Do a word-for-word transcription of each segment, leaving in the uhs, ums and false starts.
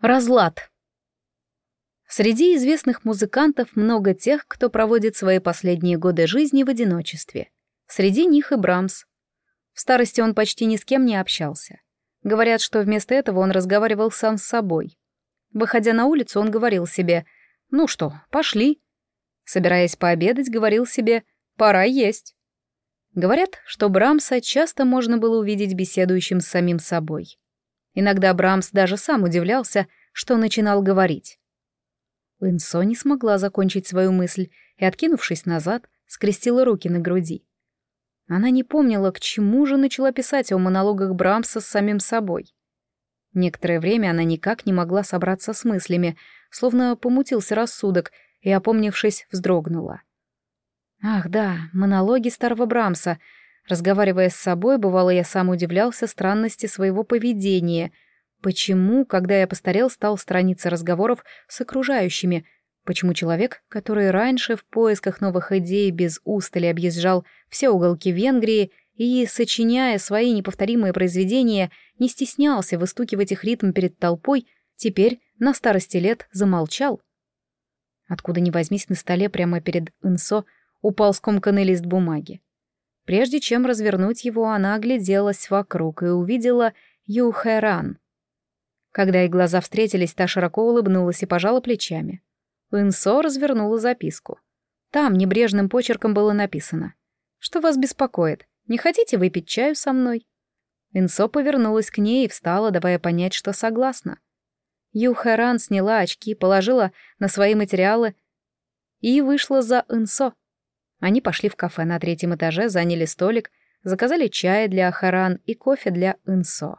Разлад. Среди известных музыкантов много тех, кто проводит свои последние годы жизни в одиночестве. Среди них и Брамс. В старости он почти ни с кем не общался. Говорят, что вместо этого он разговаривал сам с собой. Выходя на улицу, он говорил себе: «Ну что, пошли». Собираясь пообедать, говорил себе: «Пора есть». Говорят, что Брамса часто можно было увидеть беседующим с самим собой. Иногда Брамс даже сам удивлялся, что начинал говорить. Инсо не смогла закончить свою мысль и, откинувшись назад, скрестила руки на груди. Она не помнила, к чему же начала писать о монологах Брамса с самим собой. Некоторое время она никак не могла собраться с мыслями, словно помутился рассудок, и, опомнившись, вздрогнула. Ах да, монологи старого Брамса. Разговаривая с собой, бывало, я сам удивлялся странности своего поведения. Почему, когда я постарел, стал сторониться разговоров с окружающими? Почему человек, который раньше в поисках новых идей без устали объезжал все уголки Венгрии и, сочиняя свои неповторимые произведения, не стеснялся выстукивать их ритм перед толпой, теперь на старости лет замолчал? Откуда ни возьмись, на столе прямо перед Инсо упал скомканный лист бумаги. Прежде чем развернуть его, она огляделась вокруг и увидела Ю Хэ Ран. Когда их глаза встретились, та широко улыбнулась и пожала плечами. Инсо развернула записку. Там небрежным почерком было написано: «Что вас беспокоит? Не хотите выпить чаю со мной?» Инсо повернулась к ней и встала, давая понять, что согласна. Ю Хэ Ран сняла очки, положила на свои материалы и вышла за Инсо. Они пошли в кафе на третьем этаже, заняли столик, заказали чай для Харан и кофе для Инсо.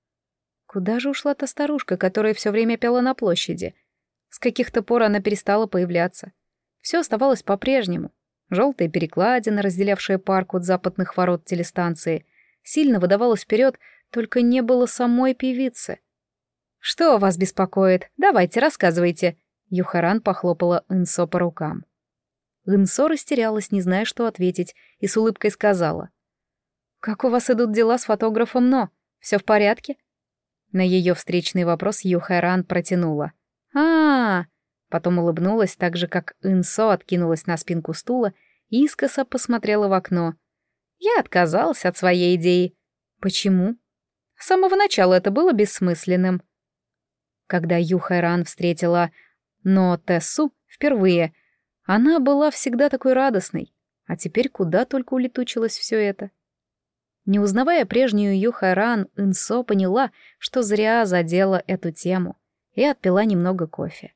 Куда же ушла та старушка, которая все время пела на площади? С каких-то пор она перестала появляться. Все оставалось по-прежнему. Желтая перекладина, разделявшая парк от западных ворот телестанции, сильно выдавалась вперед, только не было самой певицы. «Что вас беспокоит? Давайте, рассказывайте». Ю Хэ Ран похлопала Инсо по рукам. Инсо растерялась, не зная, что ответить, и с улыбкой сказала: «Как у вас идут дела с фотографом Но? Все в порядке?» На ее встречный вопрос Ю Хэ Ран протянула: а, -а, -а Потом улыбнулась так же, как Инсо откинулась на спинку стула и искоса посмотрела в окно. «Я отказалась от своей идеи». «Почему?» «С самого начала это было бессмысленным». Когда Ю Хэ Ран встретила Но Тэсу впервые, она была всегда такой радостной, а теперь куда только улетучилось все это. Не узнавая прежнюю Ю Хэ Ран, Инсо поняла, что зря задела эту тему, и отпила немного кофе.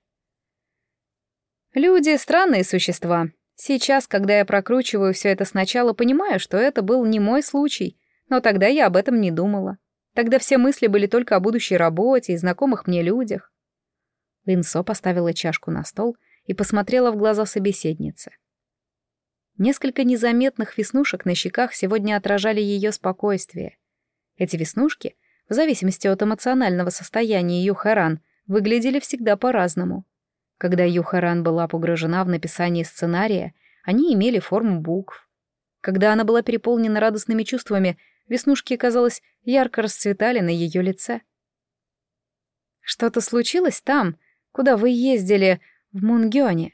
«Люди — странные существа. Сейчас, когда я прокручиваю все это сначала, понимаю, что это был не мой случай, но тогда я об этом не думала. Тогда все мысли были только о будущей работе и знакомых мне людях». Инсо поставила чашку на стол и посмотрела в глаза собеседницы. Несколько незаметных веснушек на щеках сегодня отражали ее спокойствие. Эти веснушки, в зависимости от эмоционального состояния Ю Хэ Ран, выглядели всегда по-разному. Когда Ю Хэ Ран была погружена в написание сценария, они имели форму букв. Когда она была переполнена радостными чувствами, веснушки, казалось, ярко расцветали на ее лице. «Что-то случилось там, куда вы ездили, в Мунгёне?»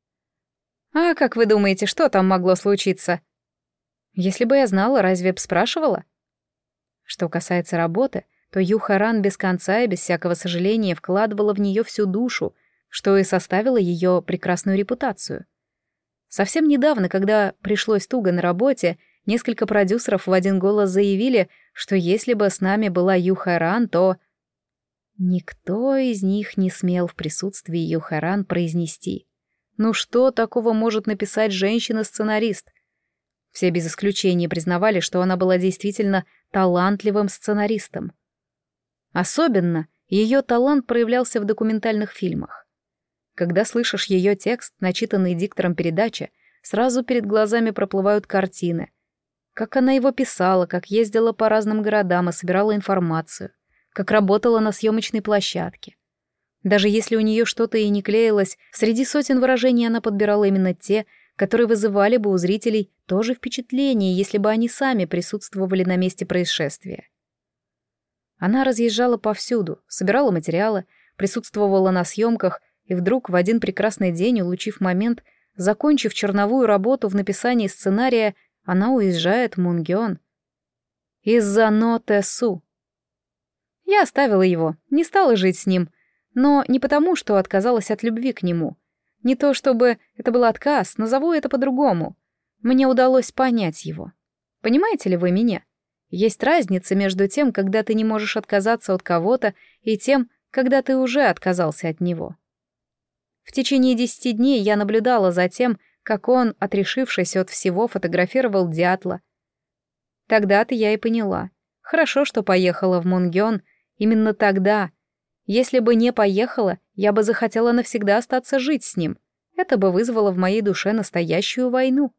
«А как вы думаете, что там могло случиться?» «Если бы я знала, разве б спрашивала?» Что касается работы, то Ю Хэ Ран без конца и без всякого сожаления вкладывала в нее всю душу, что и составило ее прекрасную репутацию. Совсем недавно, когда пришлось туго на работе, несколько продюсеров в один голос заявили, что если бы с нами была Ю Хэ Ран, то... Никто из них не смел в присутствии Ю Хэ Ран произнести: «Ну что такого может написать женщина-сценарист?» Все без исключения признавали, что она была действительно талантливым сценаристом. Особенно ее талант проявлялся в документальных фильмах. Когда слышишь ее текст, начитанный диктором передачи, сразу перед глазами проплывают картины. Как она его писала, как ездила по разным городам и собирала информацию, как работала на съемочной площадке. Даже если у нее что-то и не клеилось, среди сотен выражений она подбирала именно те, которые вызывали бы у зрителей то же впечатление, если бы они сами присутствовали на месте происшествия. Она разъезжала повсюду, собирала материалы, присутствовала на съемках, и вдруг в один прекрасный день, улучив момент, закончив черновую работу в написании сценария, она уезжает в Мунгён. Из-за Но Тэсу. Я оставила его, не стала жить с ним, но не потому, что отказалась от любви к нему. Не то чтобы это был отказ, назову это по-другому. Мне удалось понять его. Понимаете ли вы меня? Есть разница между тем, когда ты не можешь отказаться от кого-то, и тем, когда ты уже отказался от него. В течение десяти дней я наблюдала за тем, как он, отрешившись от всего, фотографировал дятла. Тогда-то я и поняла. Хорошо, что поехала в Мунгён именно тогда. Если бы не поехала, я бы захотела навсегда остаться жить с ним. Это бы вызвало в моей душе настоящую войну.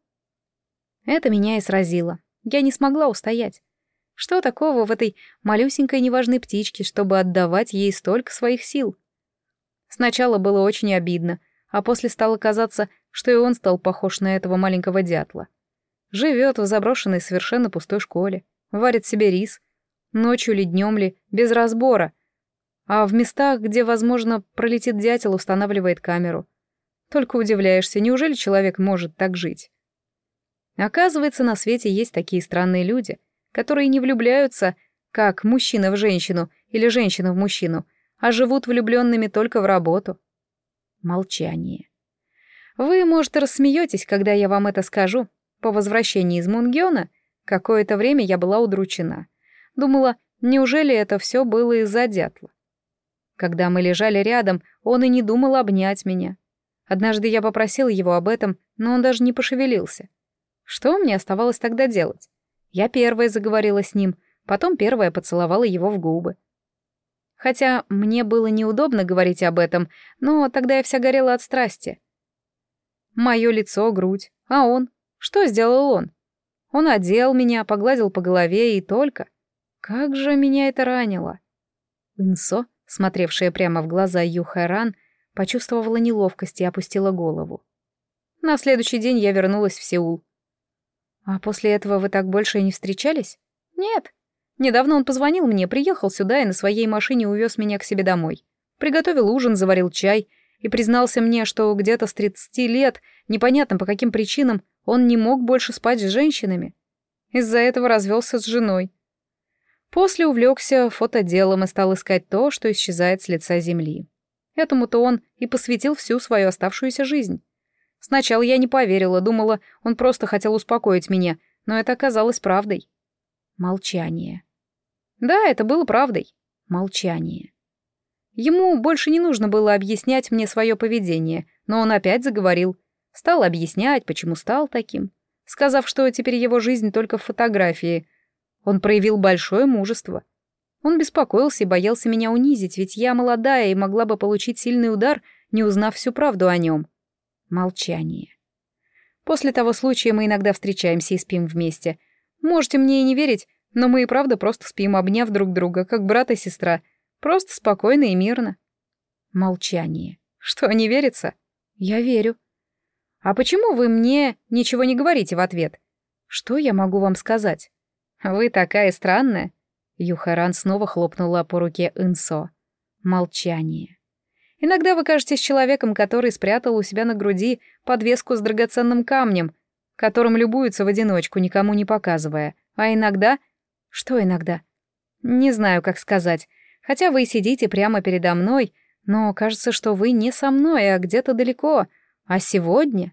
Это меня и сразило. Я не смогла устоять. Что такого в этой малюсенькой неважной птичке, чтобы отдавать ей столько своих сил? Сначала было очень обидно, а после стало казаться, что и он стал похож на этого маленького дятла. Живет в заброшенной совершенно пустой школе, варит себе рис, ночью ли днем ли, без разбора, а в местах, где, возможно, пролетит дятел, устанавливает камеру. Только удивляешься, неужели человек может так жить? Оказывается, на свете есть такие странные люди, которые не влюбляются, как мужчина в женщину или женщина в мужчину, а живут влюбленными только в работу. Молчание. Вы, может, рассмеетесь, когда я вам это скажу. По возвращении из Мунгёна какое-то время я была удручена. Думала, неужели это все было из-за дятла? Когда мы лежали рядом, он и не думал обнять меня. Однажды я попросила его об этом, но он даже не пошевелился. Что мне оставалось тогда делать? Я первая заговорила с ним, потом первая поцеловала его в губы. Хотя мне было неудобно говорить об этом, но тогда я вся горела от страсти. Моё лицо, грудь, а он? Что сделал он? Он одел меня, погладил по голове и только. Как же меня это ранило. Инсо, смотревшая прямо в глаза Юхэ-ран, почувствовала неловкость и опустила голову. На следующий день я вернулась в Сеул. «А после этого вы так больше и не встречались?» «Нет. Недавно он позвонил мне, приехал сюда и на своей машине увез меня к себе домой. Приготовил ужин, заварил чай и признался мне, что где-то с тридцати лет, непонятно по каким причинам, он не мог больше спать с женщинами. Из-за этого развелся с женой. После увлекся фотоделом и стал искать то, что исчезает с лица земли. Этому-то он и посвятил всю свою оставшуюся жизнь. Сначала я не поверила, думала, он просто хотел успокоить меня, но это оказалось правдой. Молчание. Да, это было правдой. Молчание. Ему больше не нужно было объяснять мне свое поведение, но он опять заговорил. Стал объяснять, почему стал таким, сказав, что теперь его жизнь только в фотографии. Он проявил большое мужество. Он беспокоился и боялся меня унизить, ведь я молодая и могла бы получить сильный удар, не узнав всю правду о нем. Молчание. После того случая мы иногда встречаемся и спим вместе. Можете мне и не верить, но мы и правда просто спим, обняв друг друга, как брат и сестра. Просто спокойно и мирно. Молчание. Что, не верится? Я верю. А почему вы мне ничего не говорите в ответ? Что я могу вам сказать? Вы такая странная. Юхэ-ран снова хлопнула по руке Инсо. Молчание. Иногда вы кажетесь человеком, который спрятал у себя на груди подвеску с драгоценным камнем, которым любуются в одиночку, никому не показывая. А иногда... Что иногда? Не знаю, как сказать. Хотя вы сидите прямо передо мной, но кажется, что вы не со мной, а где-то далеко. А сегодня...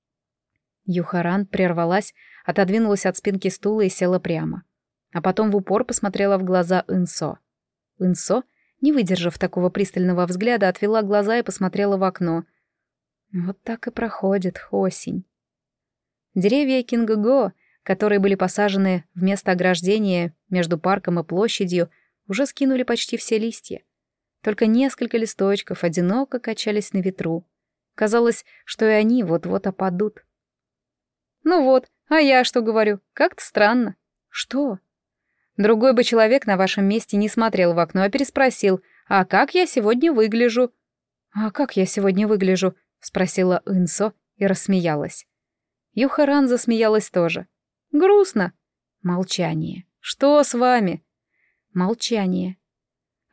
Юхэ-ран прервалась, отодвинулась от спинки стула и села прямо. А потом в упор посмотрела в глаза Инсо. Инсо, не выдержав такого пристального взгляда, отвела глаза и посмотрела в окно. Вот так и проходит осень. Деревья Кингго, которые были посажены вместо ограждения между парком и площадью, уже скинули почти все листья. Только несколько листочков одиноко качались на ветру. Казалось, что и они вот-вот опадут. Ну вот, а я что говорю? Как-то странно. Что? Другой бы человек на вашем месте не смотрел в окно, а переспросил, «А как я сегодня выгляжу?» «А как я сегодня выгляжу?» — спросила Инсо и рассмеялась. Юхэ-ран засмеялась тоже. «Грустно». Молчание. «Что с вами?» Молчание.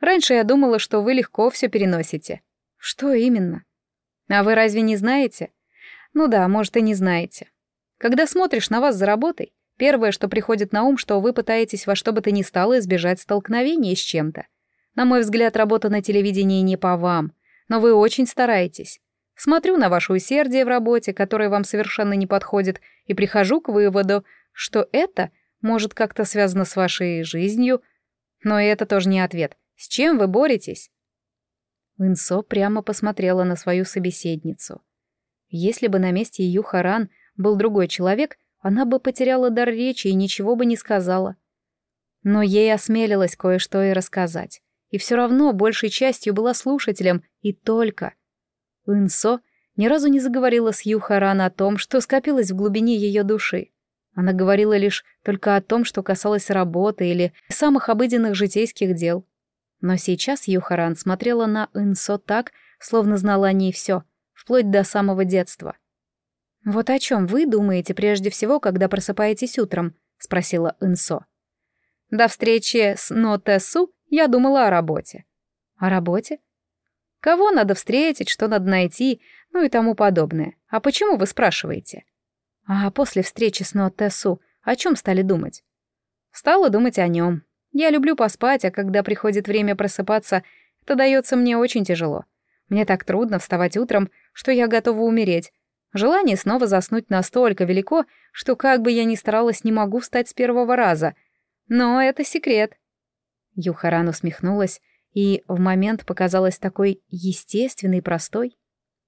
Раньше я думала, что вы легко все переносите». «Что именно?» «А вы разве не знаете?» «Ну да, может, и не знаете. Когда смотришь на вас за работой, первое, что приходит на ум, что вы пытаетесь во что бы то ни стало избежать столкновения с чем-то. На мой взгляд, работа на телевидении не по вам, но вы очень стараетесь. Смотрю на ваше усердие в работе, которое вам совершенно не подходит, и прихожу к выводу, что это может как-то связано с вашей жизнью. Но и это тоже не ответ. С чем вы боретесь?» Инсо прямо посмотрела на свою собеседницу. Если бы на месте Юхаран был другой человек, она бы потеряла дар речи и ничего бы не сказала. Но ей осмелилось кое-что и рассказать. И все равно большей частью была слушателем, и только. Инсо ни разу не заговорила с Юхаран о том, что скопилось в глубине ее души. Она говорила лишь только о том, что касалось работы или самых обыденных житейских дел. Но сейчас Юхаран смотрела на Инсо так, словно знала о ней все, вплоть до самого детства. «Вот о чем вы думаете прежде всего, когда просыпаетесь утром?» — спросила Инсо. «До встречи с Нотесу я думала о работе». «О работе?» «Кого надо встретить, что надо найти, ну и тому подобное. А почему вы спрашиваете?» «А после встречи с Нотесу о чем стали думать?» «Стала думать о нем. Я люблю поспать, а когда приходит время просыпаться, это дается мне очень тяжело. Мне так трудно вставать утром, что я готова умереть. Желание снова заснуть настолько велико, что как бы я ни старалась, не могу встать с первого раза. Но это секрет». Юхаран усмехнулась и в момент показалась такой естественной и простой.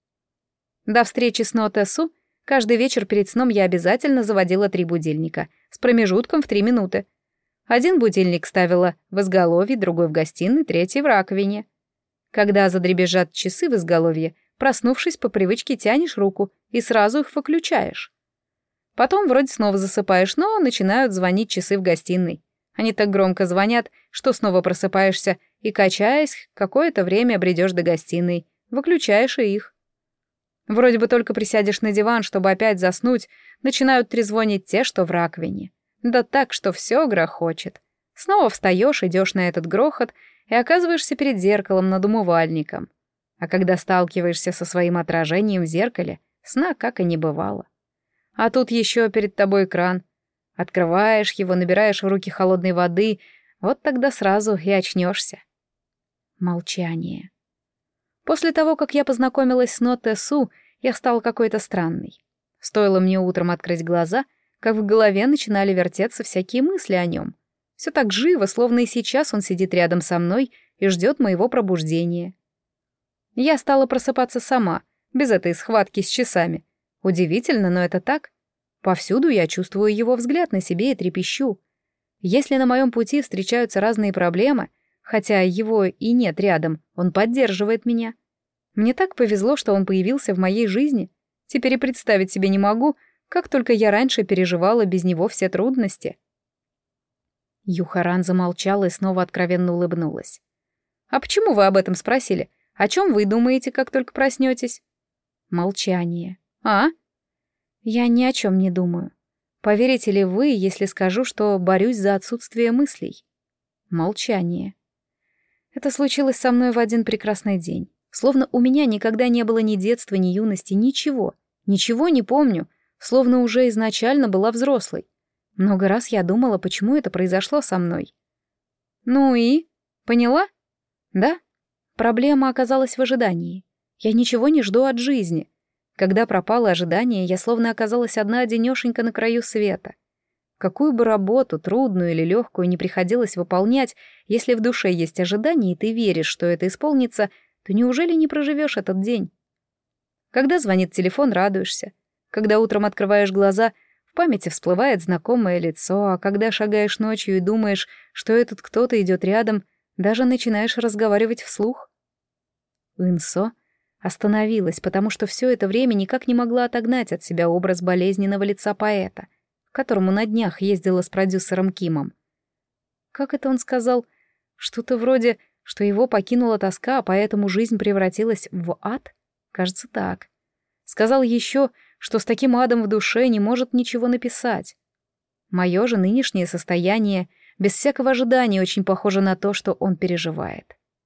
До встречи с Нотесу каждый вечер перед сном я обязательно заводила три будильника с промежутком в три минуты. Один будильник ставила в изголовье, другой в гостиной, третий в раковине. Когда задребезжат часы в изголовье, проснувшись, по привычке тянешь руку и сразу их выключаешь. Потом вроде снова засыпаешь, но начинают звонить часы в гостиной. Они так громко звонят, что снова просыпаешься и, качаясь, какое-то время бредешь до гостиной, выключаешь и их. Вроде бы только присядешь на диван, чтобы опять заснуть, начинают трезвонить те, что в раковине. Да так, что все грохочет. Снова встаешь, идешь на этот грохот и оказываешься перед зеркалом над умывальником. А когда сталкиваешься со своим отражением в зеркале, сна как и не бывало. А тут еще перед тобой экран. Открываешь его, набираешь в руки холодной воды, вот тогда сразу и очнешься. Молчание. После того, как я познакомилась с Нотесу, я стала какой-то странной. Стоило мне утром открыть глаза, как в голове начинали вертеться всякие мысли о нем. Все так живо, словно и сейчас он сидит рядом со мной и ждет моего пробуждения. Я стала просыпаться сама, без этой схватки с часами. Удивительно, но это так. Повсюду я чувствую его взгляд на себе и трепещу. Если на моем пути встречаются разные проблемы, хотя его и нет рядом, он поддерживает меня. Мне так повезло, что он появился в моей жизни. Теперь и представить себе не могу, как только я раньше переживала без него все трудности. Юхаран замолчала и снова откровенно улыбнулась. «А почему вы об этом спросили? О чем вы думаете, как только проснетесь?» Молчание. «А?» «Я ни о чем не думаю. Поверите ли вы, если скажу, что борюсь за отсутствие мыслей?» Молчание. «Это случилось со мной в один прекрасный день. Словно у меня никогда не было ни детства, ни юности, ничего. Ничего не помню, словно уже изначально была взрослой. Много раз я думала, почему это произошло со мной». «Ну и? Поняла?» «Да. Проблема оказалась в ожидании. Я ничего не жду от жизни. Когда пропало ожидание, я словно оказалась одна-одинёшенька на краю света. Какую бы работу, трудную или легкую, не приходилось выполнять, если в душе есть ожидание, и ты веришь, что это исполнится, то неужели не проживешь этот день? Когда звонит телефон, радуешься. Когда утром открываешь глаза, в памяти всплывает знакомое лицо, а когда шагаешь ночью и думаешь, что этот кто-то идет рядом, даже начинаешь разговаривать вслух. Инсо остановилась, потому что все это время никак не могла отогнать от себя образ болезненного лица поэта, к которому на днях ездила с продюсером Кимом. Как это он сказал? Что-то вроде, что его покинула тоска, а поэтому жизнь превратилась в ад? Кажется, так. Сказал еще, что с таким адом в душе не может ничего написать. Мое же нынешнее состояние, без всякого ожидания, очень похоже на то, что он переживает.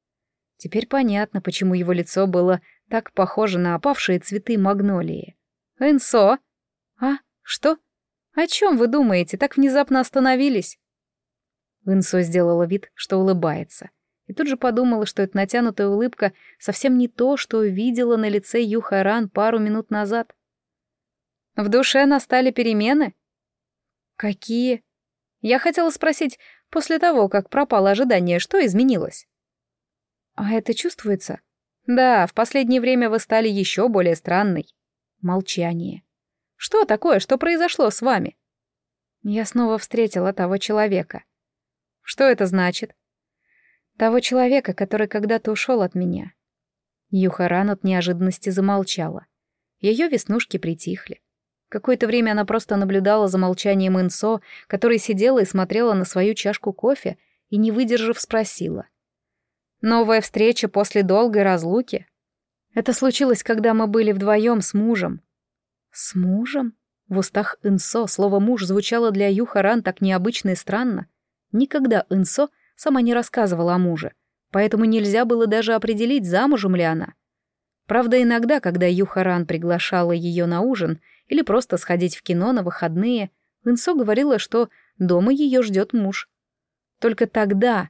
Теперь понятно, почему его лицо было так похоже на опавшие цветы магнолии. «Энсо?» «А? Что? О чем вы думаете? Так внезапно остановились?» Энсо сделала вид, что улыбается. И тут же подумала, что эта натянутая улыбка совсем не то, что видела на лице Юхаран пару минут назад. «В душе настали перемены?» «Какие?» Я хотела спросить, после того, как пропало ожидание, что изменилось? «А это чувствуется?» «Да, в последнее время вы стали еще более странной». Молчание. «Что такое? Что произошло с вами?» Я снова встретила того человека. «Что это значит?» «Того человека, который когда-то ушел от меня». Юхаран от неожиданности замолчала. Ее веснушки притихли. Какое-то время она просто наблюдала за молчанием Инсо, которая сидела и смотрела на свою чашку кофе, и, не выдержав, спросила. «Новая встреча после долгой разлуки?» «Это случилось, когда мы были вдвоем с мужем». «С мужем?» В устах Инсо слово «муж» звучало для Юхаран так необычно и странно. Никогда Инсо сама не рассказывала о муже, поэтому нельзя было даже определить, замужем ли она. Правда, иногда, когда Юхаран приглашала ее на ужин или просто сходить в кино на выходные, Инсо говорила, что дома ее ждет муж. Только тогда...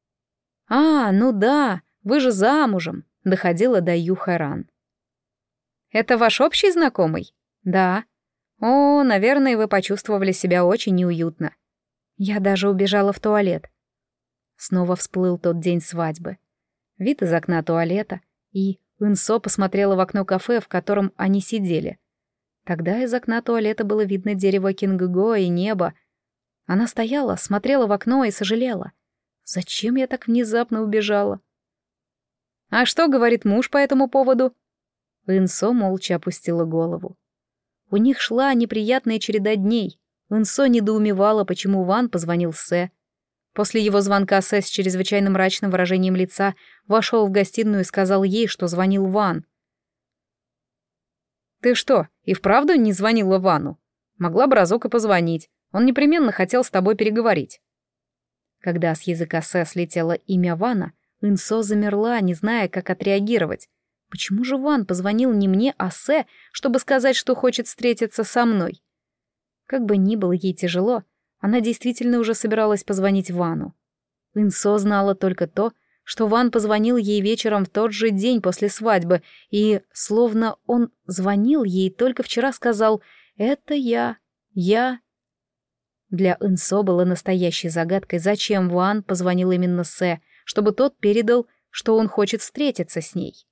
«А, ну да, вы же замужем», — доходила до Юхаран. «Это ваш общий знакомый?» «Да». «О, наверное, вы почувствовали себя очень неуютно». Я даже убежала в туалет. Снова всплыл тот день свадьбы. Вид из окна туалета, и Инсо посмотрела в окно кафе, в котором они сидели. Тогда из окна туалета было видно дерево кингго и небо. Она стояла, смотрела в окно и сожалела. Зачем я так внезапно убежала? «А что говорит муж по этому поводу?» Инсо молча опустила голову. У них шла неприятная череда дней. Инсо недоумевала, почему Ван позвонил Сэ. После его звонка Сэ с чрезвычайно мрачным выражением лица вошел в гостиную и сказал ей, что звонил Ван. «Ты что, и вправду не звонила Вану? Могла бы разок и позвонить. Он непременно хотел с тобой переговорить». Когда с языка Сэ слетело имя Вана, Инсо замерла, не зная, как отреагировать. Почему же Ван позвонил не мне, а Сэ, чтобы сказать, что хочет встретиться со мной? Как бы ни было ей тяжело, она действительно уже собиралась позвонить Вану. Инсо знала только то, что Ван позвонил ей вечером в тот же день после свадьбы, и, словно он звонил ей, только вчера сказал «Это я, я». Для Инсо было настоящей загадкой, зачем Ван позвонил именно Сэ, чтобы тот передал, что он хочет встретиться с ней.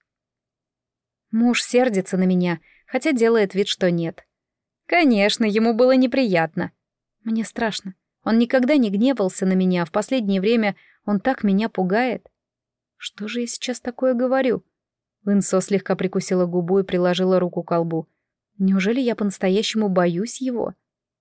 Муж сердится на меня, хотя делает вид, что нет. Конечно, ему было неприятно. Мне страшно. Он никогда не гневался на меня, а в последнее время он так меня пугает. Что же я сейчас такое говорю? Инсо слегка прикусила губу и приложила руку к колбу. Неужели я по-настоящему боюсь его?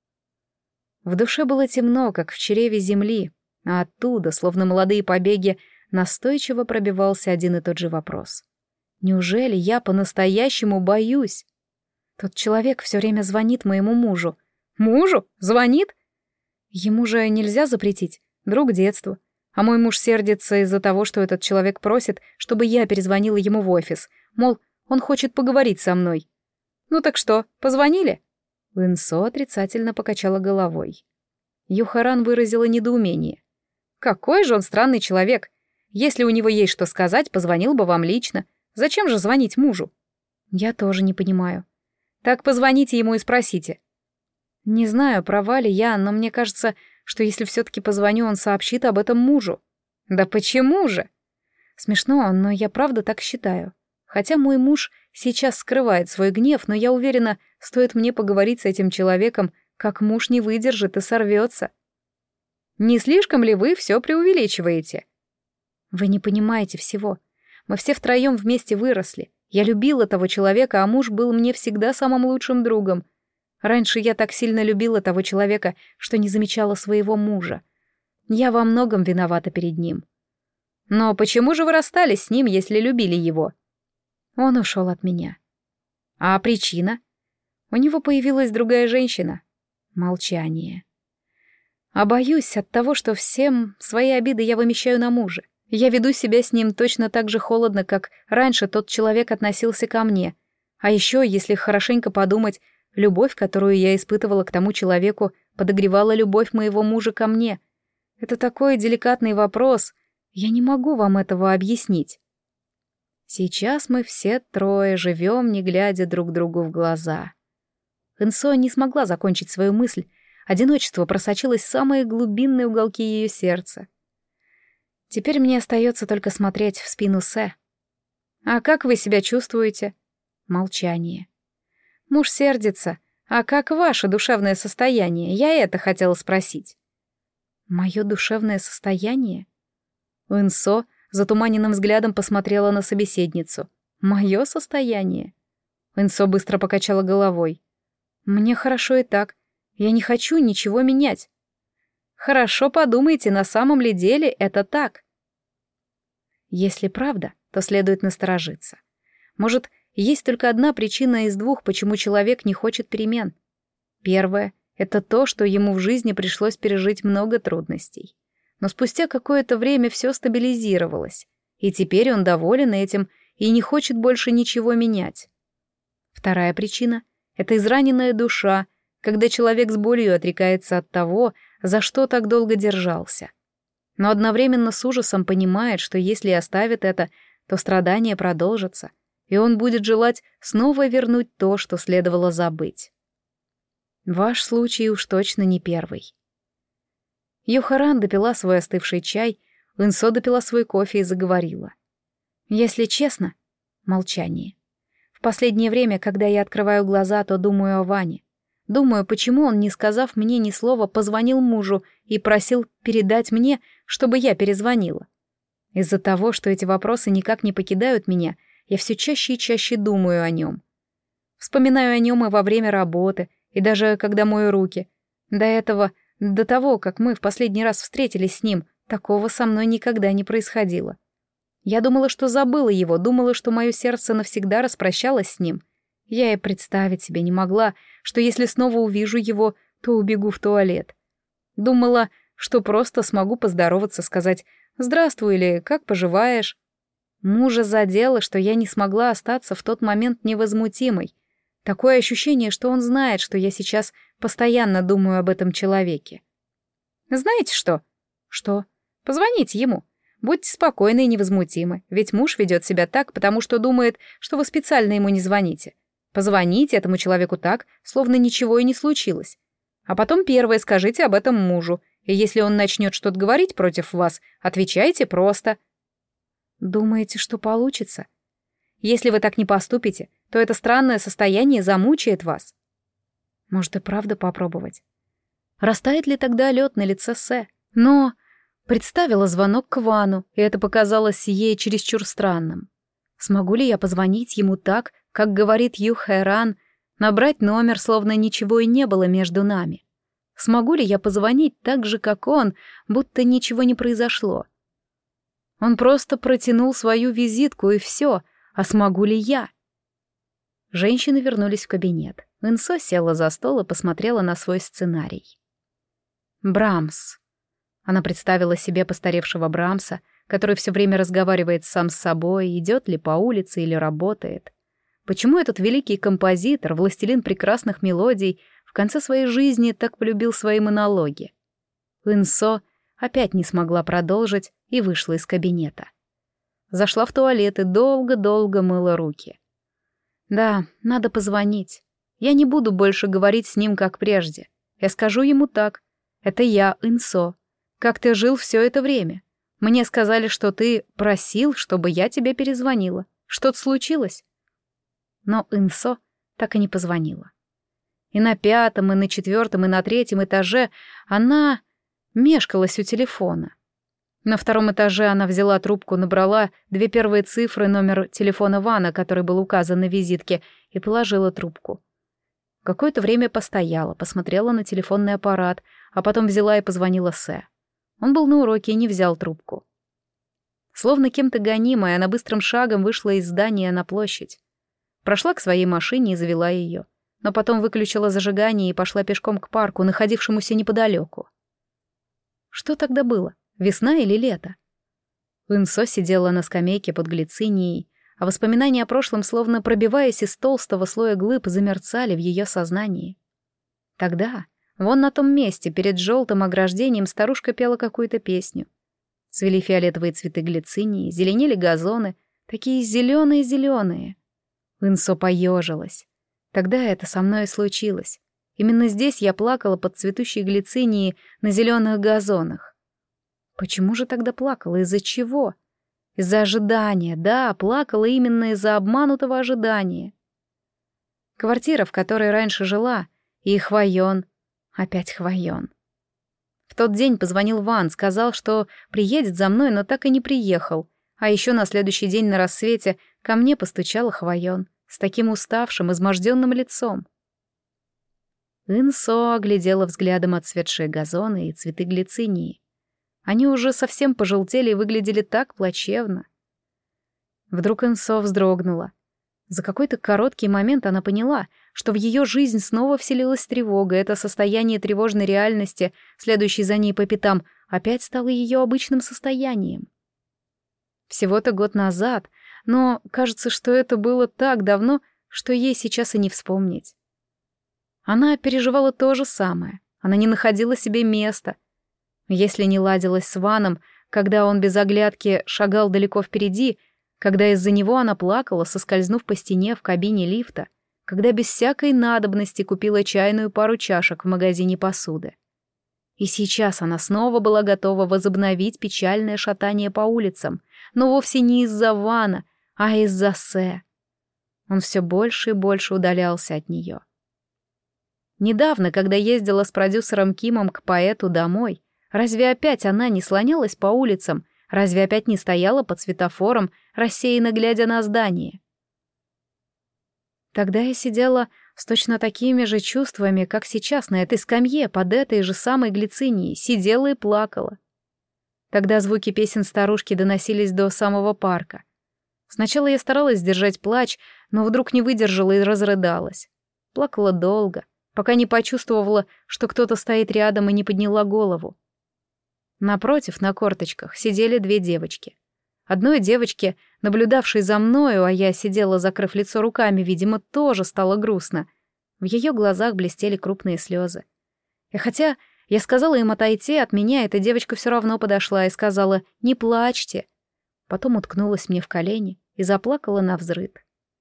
В душе было темно, как в чреве земли, а оттуда, словно молодые побеги, настойчиво пробивался один и тот же вопрос. Неужели я по-настоящему боюсь? Тот человек все время звонит моему мужу. Мужу? Звонит? Ему же нельзя запретить. Друг детства. А мой муж сердится из-за того, что этот человек просит, чтобы я перезвонила ему в офис. Мол, он хочет поговорить со мной. Ну так что, позвонили? Инсо отрицательно покачала головой. Юхаран выразила недоумение. Какой же он странный человек. Если у него есть что сказать, позвонил бы вам лично. Зачем же звонить мужу? Я тоже не понимаю. Так позвоните ему и спросите. Не знаю, права ли я, но мне кажется, что если все-таки позвоню, он сообщит об этом мужу. Да почему же? Смешно, но я правда так считаю. Хотя мой муж сейчас скрывает свой гнев, но я уверена, стоит мне поговорить с этим человеком, как муж не выдержит и сорвется. Не слишком ли вы все преувеличиваете? Вы не понимаете всего. Мы все втроем вместе выросли. Я любила того человека, а муж был мне всегда самым лучшим другом. Раньше я так сильно любила того человека, что не замечала своего мужа. Я во многом виновата перед ним. Но почему же вы расстались с ним, если любили его? Он ушел от меня. А причина? У него появилась другая женщина. Молчание. А боюсь от того, что всем свои обиды я вымещаю на муже. Я веду себя с ним точно так же холодно, как раньше тот человек относился ко мне. А еще, если хорошенько подумать, любовь, которую я испытывала к тому человеку, подогревала любовь моего мужа ко мне. Это такой деликатный вопрос. Я не могу вам этого объяснить. Сейчас мы все трое живем, не глядя друг другу в глаза. Энсо не смогла закончить свою мысль. Одиночество просочилось в самые глубинные уголки ее сердца. Теперь мне остается только смотреть в спину Сэ. «А как вы себя чувствуете?» Молчание. «Муж сердится. А как ваше душевное состояние? Я это хотела спросить». «Мое душевное состояние?» Энсо затуманенным взглядом посмотрела на собеседницу. «Мое состояние?» Энсо быстро покачала головой. «Мне хорошо и так. Я не хочу ничего менять». «Хорошо подумайте, на самом ли деле это так?» Если правда, то следует насторожиться. Может, есть только одна причина из двух, почему человек не хочет перемен. Первое — это то, что ему в жизни пришлось пережить много трудностей. Но спустя какое-то время все стабилизировалось, и теперь он доволен этим и не хочет больше ничего менять. Вторая причина — это израненная душа, когда человек с болью отрекается от того, за что так долго держался. Но одновременно с ужасом понимает, что если оставит это, то страдания продолжатся, и он будет желать снова вернуть то, что следовало забыть. Ваш случай уж точно не первый. Юхаран допила свой остывший чай, Энсо допила свой кофе и заговорила. Если честно, молчание. В последнее время, когда я открываю глаза, то думаю о Ване. Думаю, почему он, не сказав мне ни слова, позвонил мужу и просил передать мне, чтобы я перезвонила. Из-за того, что эти вопросы никак не покидают меня, я все чаще и чаще думаю о нем. Вспоминаю о нем и во время работы, и даже когда мою руки. До этого, до того, как мы в последний раз встретились с ним, такого со мной никогда не происходило. Я думала, что забыла его, думала, что мое сердце навсегда распрощалось с ним. Я и представить себе не могла, что если снова увижу его, то убегу в туалет. Думала, что просто смогу поздороваться, сказать «здравствуй» или «как поживаешь?». Мужа задело, что я не смогла остаться в тот момент невозмутимой. Такое ощущение, что он знает, что я сейчас постоянно думаю об этом человеке. Знаете что? Что? Позвоните ему. Будьте спокойны и невозмутимы, ведь муж ведет себя так, потому что думает, что вы специально ему не звоните. Позвоните этому человеку так, словно ничего и не случилось. А потом первое скажите об этом мужу, и если он начнет что-то говорить против вас, отвечайте просто. Думаете, что получится? Если вы так не поступите, то это странное состояние замучает вас. Может и правда попробовать. Растает ли тогда лед на лице Сэ? Но представила звонок к Вану, и это показалось ей чересчур странным. Смогу ли я позвонить ему так, как говорит Юхаран, набрать номер, словно ничего и не было между нами? Смогу ли я позвонить так же, как он, будто ничего не произошло? Он просто протянул свою визитку, и все, а смогу ли я? Женщины вернулись в кабинет. Энсо села за стол и посмотрела на свой сценарий. Брамс. Она представила себе постаревшего Брамса, который все время разговаривает сам с собой, идет ли по улице или работает. Почему этот великий композитор, властелин прекрасных мелодий, в конце своей жизни так полюбил свои монологи? Энсо опять не смогла продолжить и вышла из кабинета. Зашла в туалет и долго-долго мыла руки. Да, надо позвонить. Я не буду больше говорить с ним, как прежде. Я скажу ему так. Это я, Энсо. Как ты жил все это время? Мне сказали, что ты просил, чтобы я тебе перезвонила. Что-то случилось? Но Энсо так и не позвонила. И на пятом, и на четвертом, и на третьем этаже она мешкалась у телефона. На втором этаже она взяла трубку, набрала две первые цифры номер телефона Вана, который был указан на визитке, и положила трубку. Какое-то время постояла, посмотрела на телефонный аппарат, а потом взяла и позвонила Сэ. Он был на уроке и не взял трубку. Словно кем-то гонимая, она быстрым шагом вышла из здания на площадь. Прошла к своей машине и завела ее, но потом выключила зажигание и пошла пешком к парку, находившемуся неподалеку. Что тогда было? Весна или лето? Инсо сидела на скамейке под глицинией, а воспоминания о прошлом, словно пробиваясь из толстого слоя глыб, замерцали в ее сознании. Тогда, вон на том месте, перед желтым ограждением, старушка пела какую-то песню. Цвели фиолетовые цветы глицинии, зеленели газоны, такие зеленые-зеленые. Инсо поежилась. Тогда это со мной и случилось. Именно здесь я плакала под цветущей глицинии на зеленых газонах. Почему же тогда плакала? Из-за чего? Из-за ожидания, да, плакала именно из-за обманутого ожидания. Квартира, в которой раньше жила, и Хвоен, опять Хвоен. В тот день позвонил Ван, сказал, что приедет за мной, но так и не приехал. А еще на следующий день на рассвете ко мне постучала Хвоен с таким уставшим, изможденным лицом. Инсо оглядела взглядом отцветшие газоны и цветы глицинии. Они уже совсем пожелтели и выглядели так плачевно. Вдруг Инсо вздрогнула. За какой-то короткий момент она поняла, что в ее жизнь снова вселилась тревога. Это состояние тревожной реальности, следующей за ней по пятам, опять стало ее обычным состоянием. Всего-то год назад, но кажется, что это было так давно, что ей сейчас и не вспомнить. Она переживала то же самое. Она не находила себе места. Если не ладилась с Ваном, когда он без оглядки шагал далеко впереди, когда из-за него она плакала, соскользнув по стене в кабине лифта, когда без всякой надобности купила чайную пару чашек в магазине посуды. И сейчас она снова была готова возобновить печальное шатание по улицам, но вовсе не из-за Вана, а из-за Сэ. Он все больше и больше удалялся от нее. Недавно, когда ездила с продюсером Кимом к поэту домой, разве опять она не слонялась по улицам, разве опять не стояла под светофором, рассеянно глядя на здание? Тогда я сидела с точно такими же чувствами, как сейчас на этой скамье под этой же самой глицинией, сидела и плакала. Тогда звуки песен старушки доносились до самого парка. Сначала я старалась сдержать плач, но вдруг не выдержала и разрыдалась. Плакала долго, пока не почувствовала, что кто-то стоит рядом, и не подняла голову. Напротив, на корточках, сидели две девочки. Одной девочке, наблюдавшей за мною, а я сидела, закрыв лицо руками, видимо, тоже стало грустно. В ее глазах блестели крупные слезы. И хотя я сказала им отойти от меня, эта девочка все равно подошла и сказала «не плачьте». Потом уткнулась мне в колени и заплакала навзрыд.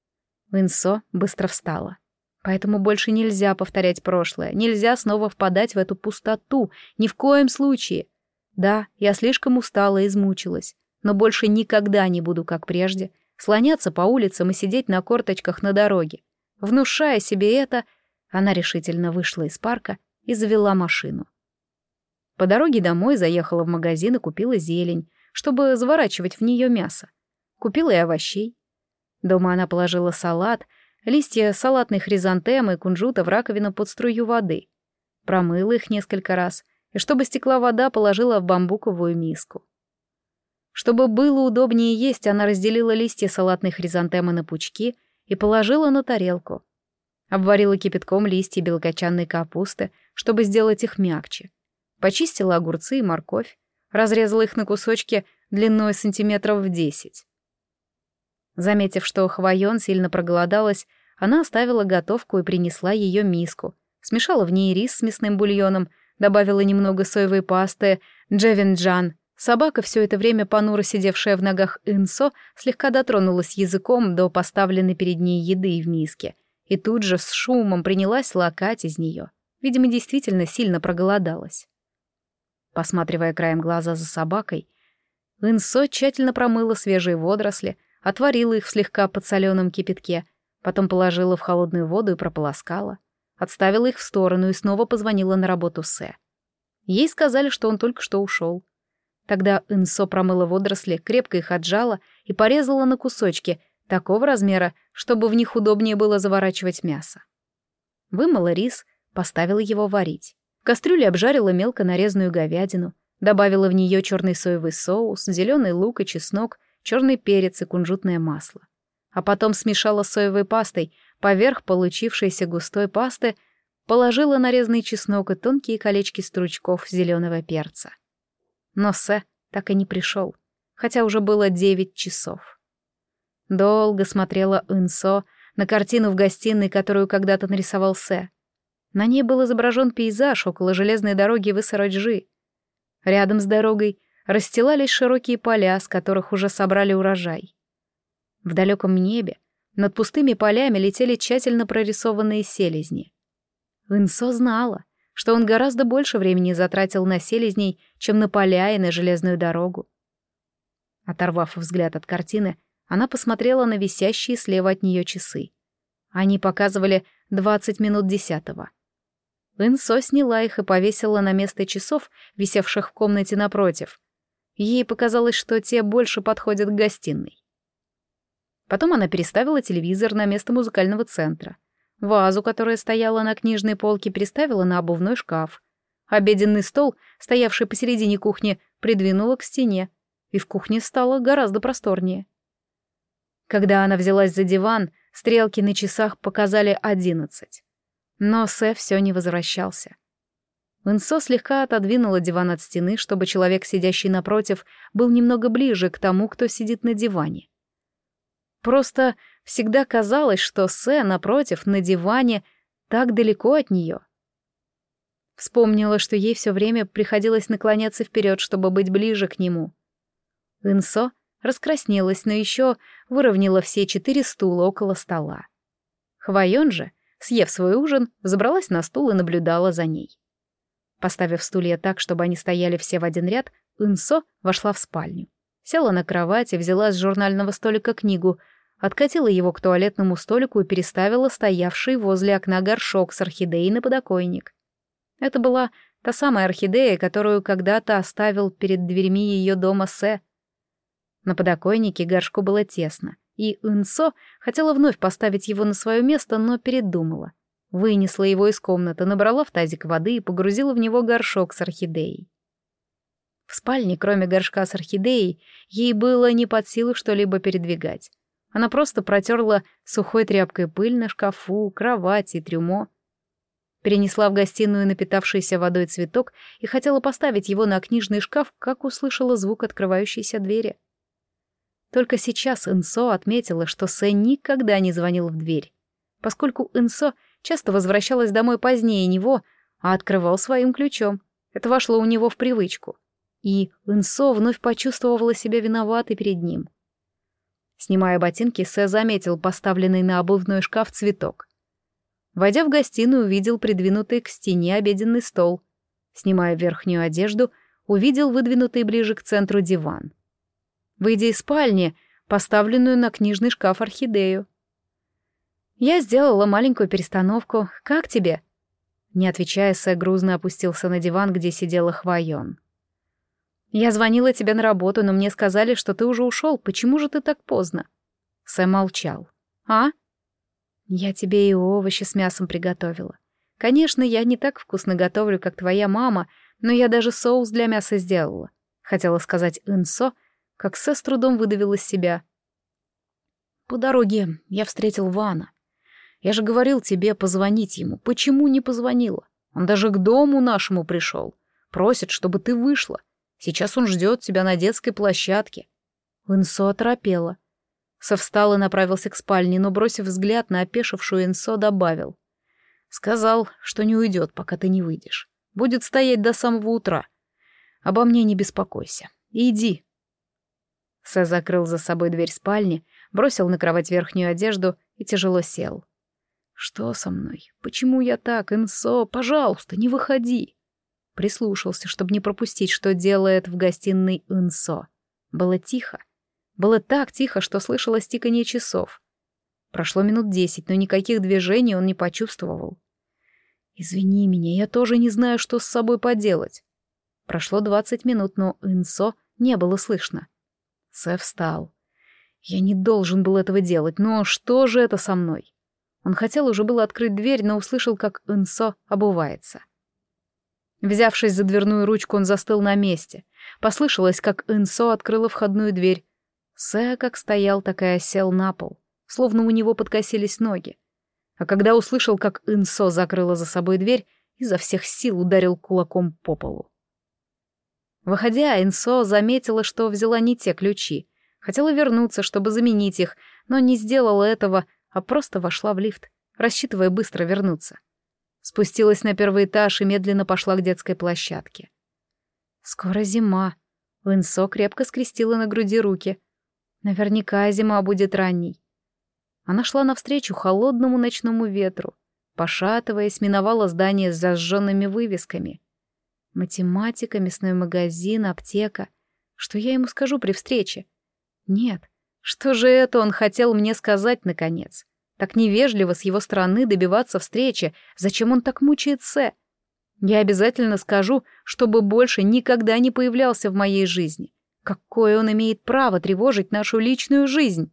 Инсо быстро встала. Поэтому больше нельзя повторять прошлое, нельзя снова впадать в эту пустоту, ни в коем случае. Да, я слишком устала и измучилась, но больше никогда не буду, как прежде, слоняться по улицам и сидеть на корточках на дороге. Внушая себе это, она решительно вышла из парка и завела машину. По дороге домой заехала в магазин и купила зелень, чтобы заворачивать в нее мясо. Купила и овощей. Дома она положила салат, листья салатной хризантемы и кунжута в раковину под струю воды. Промыла их несколько раз, и чтобы стекла вода, положила в бамбуковую миску. Чтобы было удобнее есть, она разделила листья салатной хризантемы на пучки и положила на тарелку. Обварила кипятком листья белокочанной капусты, чтобы сделать их мягче. Почистила огурцы и морковь, разрезала их на кусочки длиной сантиметров в десять. Заметив, что Хвоен сильно проголодалась, она оставила готовку и принесла ее миску, смешала в ней рис с мясным бульоном, добавила немного соевой пасты джевинджан. Собака, все это время понуро сидевшая в ногах Инсо, слегка дотронулась языком до поставленной перед ней еды в миске и тут же с шумом принялась лакать из нее. Видимо, действительно сильно проголодалась. Посматривая краем глаза за собакой, Инсо тщательно промыла свежие водоросли, отварила их в слегка подсоленном кипятке, потом положила в холодную воду и прополоскала, отставила их в сторону и снова позвонила на работу Сэ. Ей сказали, что он только что ушел. Тогда Инсо промыла водоросли, крепко их отжала и порезала на кусочки такого размера, чтобы в них удобнее было заворачивать мясо. Вымыла рис, поставила его варить. В кастрюле обжарила мелко нарезанную говядину, добавила в нее черный соевый соус, зеленый лук и чеснок, черный перец и кунжутное масло. А потом смешала с соевой пастой, поверх получившейся густой пасты положила нарезанный чеснок и тонкие колечки стручков зеленого перца. Но Сэ так и не пришел. хотя уже было девять часов. Долго смотрела Инсо на картину в гостиной, которую когда-то нарисовал Сэ. На ней был изображен пейзаж около железной дороги в Иссараджи. Рядом с дорогой расстилались широкие поля, с которых уже собрали урожай. В далеком небе над пустыми полями летели тщательно прорисованные селезни. Инсо знала, что он гораздо больше времени затратил на селезней, чем на поля и на железную дорогу. Оторвав взгляд от картины, она посмотрела на висящие слева от нее часы. Они показывали двадцать минут десятого. Инсо сняла их и повесила на место часов, висевших в комнате напротив. Ей показалось, что те больше подходят к гостиной. Потом она переставила телевизор на место музыкального центра. Вазу, которая стояла на книжной полке, переставила на обувной шкаф. Обеденный стол, стоявший посередине кухни, придвинула к стене, и в кухне стало гораздо просторнее. Когда она взялась за диван, стрелки на часах показали одиннадцать. Но Сэ все не возвращался. Инсо слегка отодвинула диван от стены, чтобы человек, сидящий напротив, был немного ближе к тому, кто сидит на диване. Просто всегда казалось, что Сэ, напротив, на диване, так далеко от нее. Вспомнила, что ей все время приходилось наклоняться вперед, чтобы быть ближе к нему. Инсо раскраснелась, но еще выровняла все четыре стула около стола. Хвайон же, съев свой ужин, забралась на стул и наблюдала за ней. Поставив стулья так, чтобы они стояли все в один ряд, Инсо вошла в спальню. Села на кровать и взяла с журнального столика книгу, откатила его к туалетному столику и переставила стоявший возле окна горшок с орхидеей на подоконник. Это была та самая орхидея, которую когда-то оставил перед дверьми ее дома Сэ. На подоконнике горшку было тесно, и Инсо хотела вновь поставить его на свое место, но передумала. Вынесла его из комнаты, набрала в тазик воды и погрузила в него горшок с орхидеей. В спальне, кроме горшка с орхидеей, ей было не под силу что-либо передвигать. Она просто протерла сухой тряпкой пыль на шкафу, кровати и трюмо. Перенесла в гостиную напитавшийся водой цветок и хотела поставить его на книжный шкаф, как услышала звук открывающейся двери. Только сейчас Инсо отметила, что Сэ никогда не звонил в дверь, поскольку Инсо часто возвращалась домой позднее него, а открывал своим ключом. Это вошло у него в привычку. И Инсо вновь почувствовала себя виноватой перед ним. Снимая ботинки, Сэ заметил поставленный на обувной шкаф цветок. Войдя в гостиную, увидел придвинутый к стене обеденный стол. Снимая верхнюю одежду, увидел выдвинутый ближе к центру диван. Выйдя из спальни, поставленную на книжный шкаф орхидею. «Я сделала маленькую перестановку. Как тебе?» Не отвечая, Сэ грузно опустился на диван, где сидела Хвайон. «Я звонила тебе на работу, но мне сказали, что ты уже ушел. Почему же ты так поздно?» Сэ молчал. «А?» «Я тебе и овощи с мясом приготовила. Конечно, я не так вкусно готовлю, как твоя мама, но я даже соус для мяса сделала», — хотела сказать Инсо, как Сэ с трудом выдавил из себя. «По дороге я встретил Вана. Я же говорил тебе позвонить ему. Почему не позвонила? Он даже к дому нашему пришел. Просит, чтобы ты вышла. Сейчас он ждет тебя на детской площадке». Инсо оторопела. Сэ встал и направился к спальне, но, бросив взгляд на опешившую Инсо, добавил. «Сказал, что не уйдет, пока ты не выйдешь. Будет стоять до самого утра. Обо мне не беспокойся. Иди». Сэ закрыл за собой дверь спальни, бросил на кровать верхнюю одежду и тяжело сел. «Что со мной? Почему я так, Инсо? Пожалуйста, не выходи!» Прислушался, чтобы не пропустить, что делает в гостиной Инсо. Было тихо. Было так тихо, что слышалось тиканье часов. Прошло минут десять, но никаких движений он не почувствовал. «Извини меня, я тоже не знаю, что с собой поделать». Прошло двадцать минут, но Инсо не было слышно. Сэ встал. «Я не должен был этого делать, но что же это со мной?» Он хотел уже было открыть дверь, но услышал, как Инсо обувается. Взявшись за дверную ручку, он застыл на месте. Послышалось, как Инсо открыла входную дверь. Сэ как стоял, так и осел на пол, словно у него подкосились ноги. А когда услышал, как Инсо закрыла за собой дверь, изо всех сил ударил кулаком по полу. Выходя, Инсо заметила, что взяла не те ключи. Хотела вернуться, чтобы заменить их, но не сделала этого, а просто вошла в лифт, рассчитывая быстро вернуться. Спустилась на первый этаж и медленно пошла к детской площадке. Скоро зима. Инсо крепко скрестила на груди руки. Наверняка зима будет ранней. Она шла навстречу холодному ночному ветру, пошатываясь, миновала здание с зажженными вывесками. Математика, мясной магазин, аптека. Что я ему скажу при встрече? Нет, что же это он хотел мне сказать, наконец? Так невежливо с его стороны добиваться встречи. Зачем он так мучает Сэ? Я обязательно скажу, чтобы больше никогда не появлялся в моей жизни. Какое он имеет право тревожить нашу личную жизнь?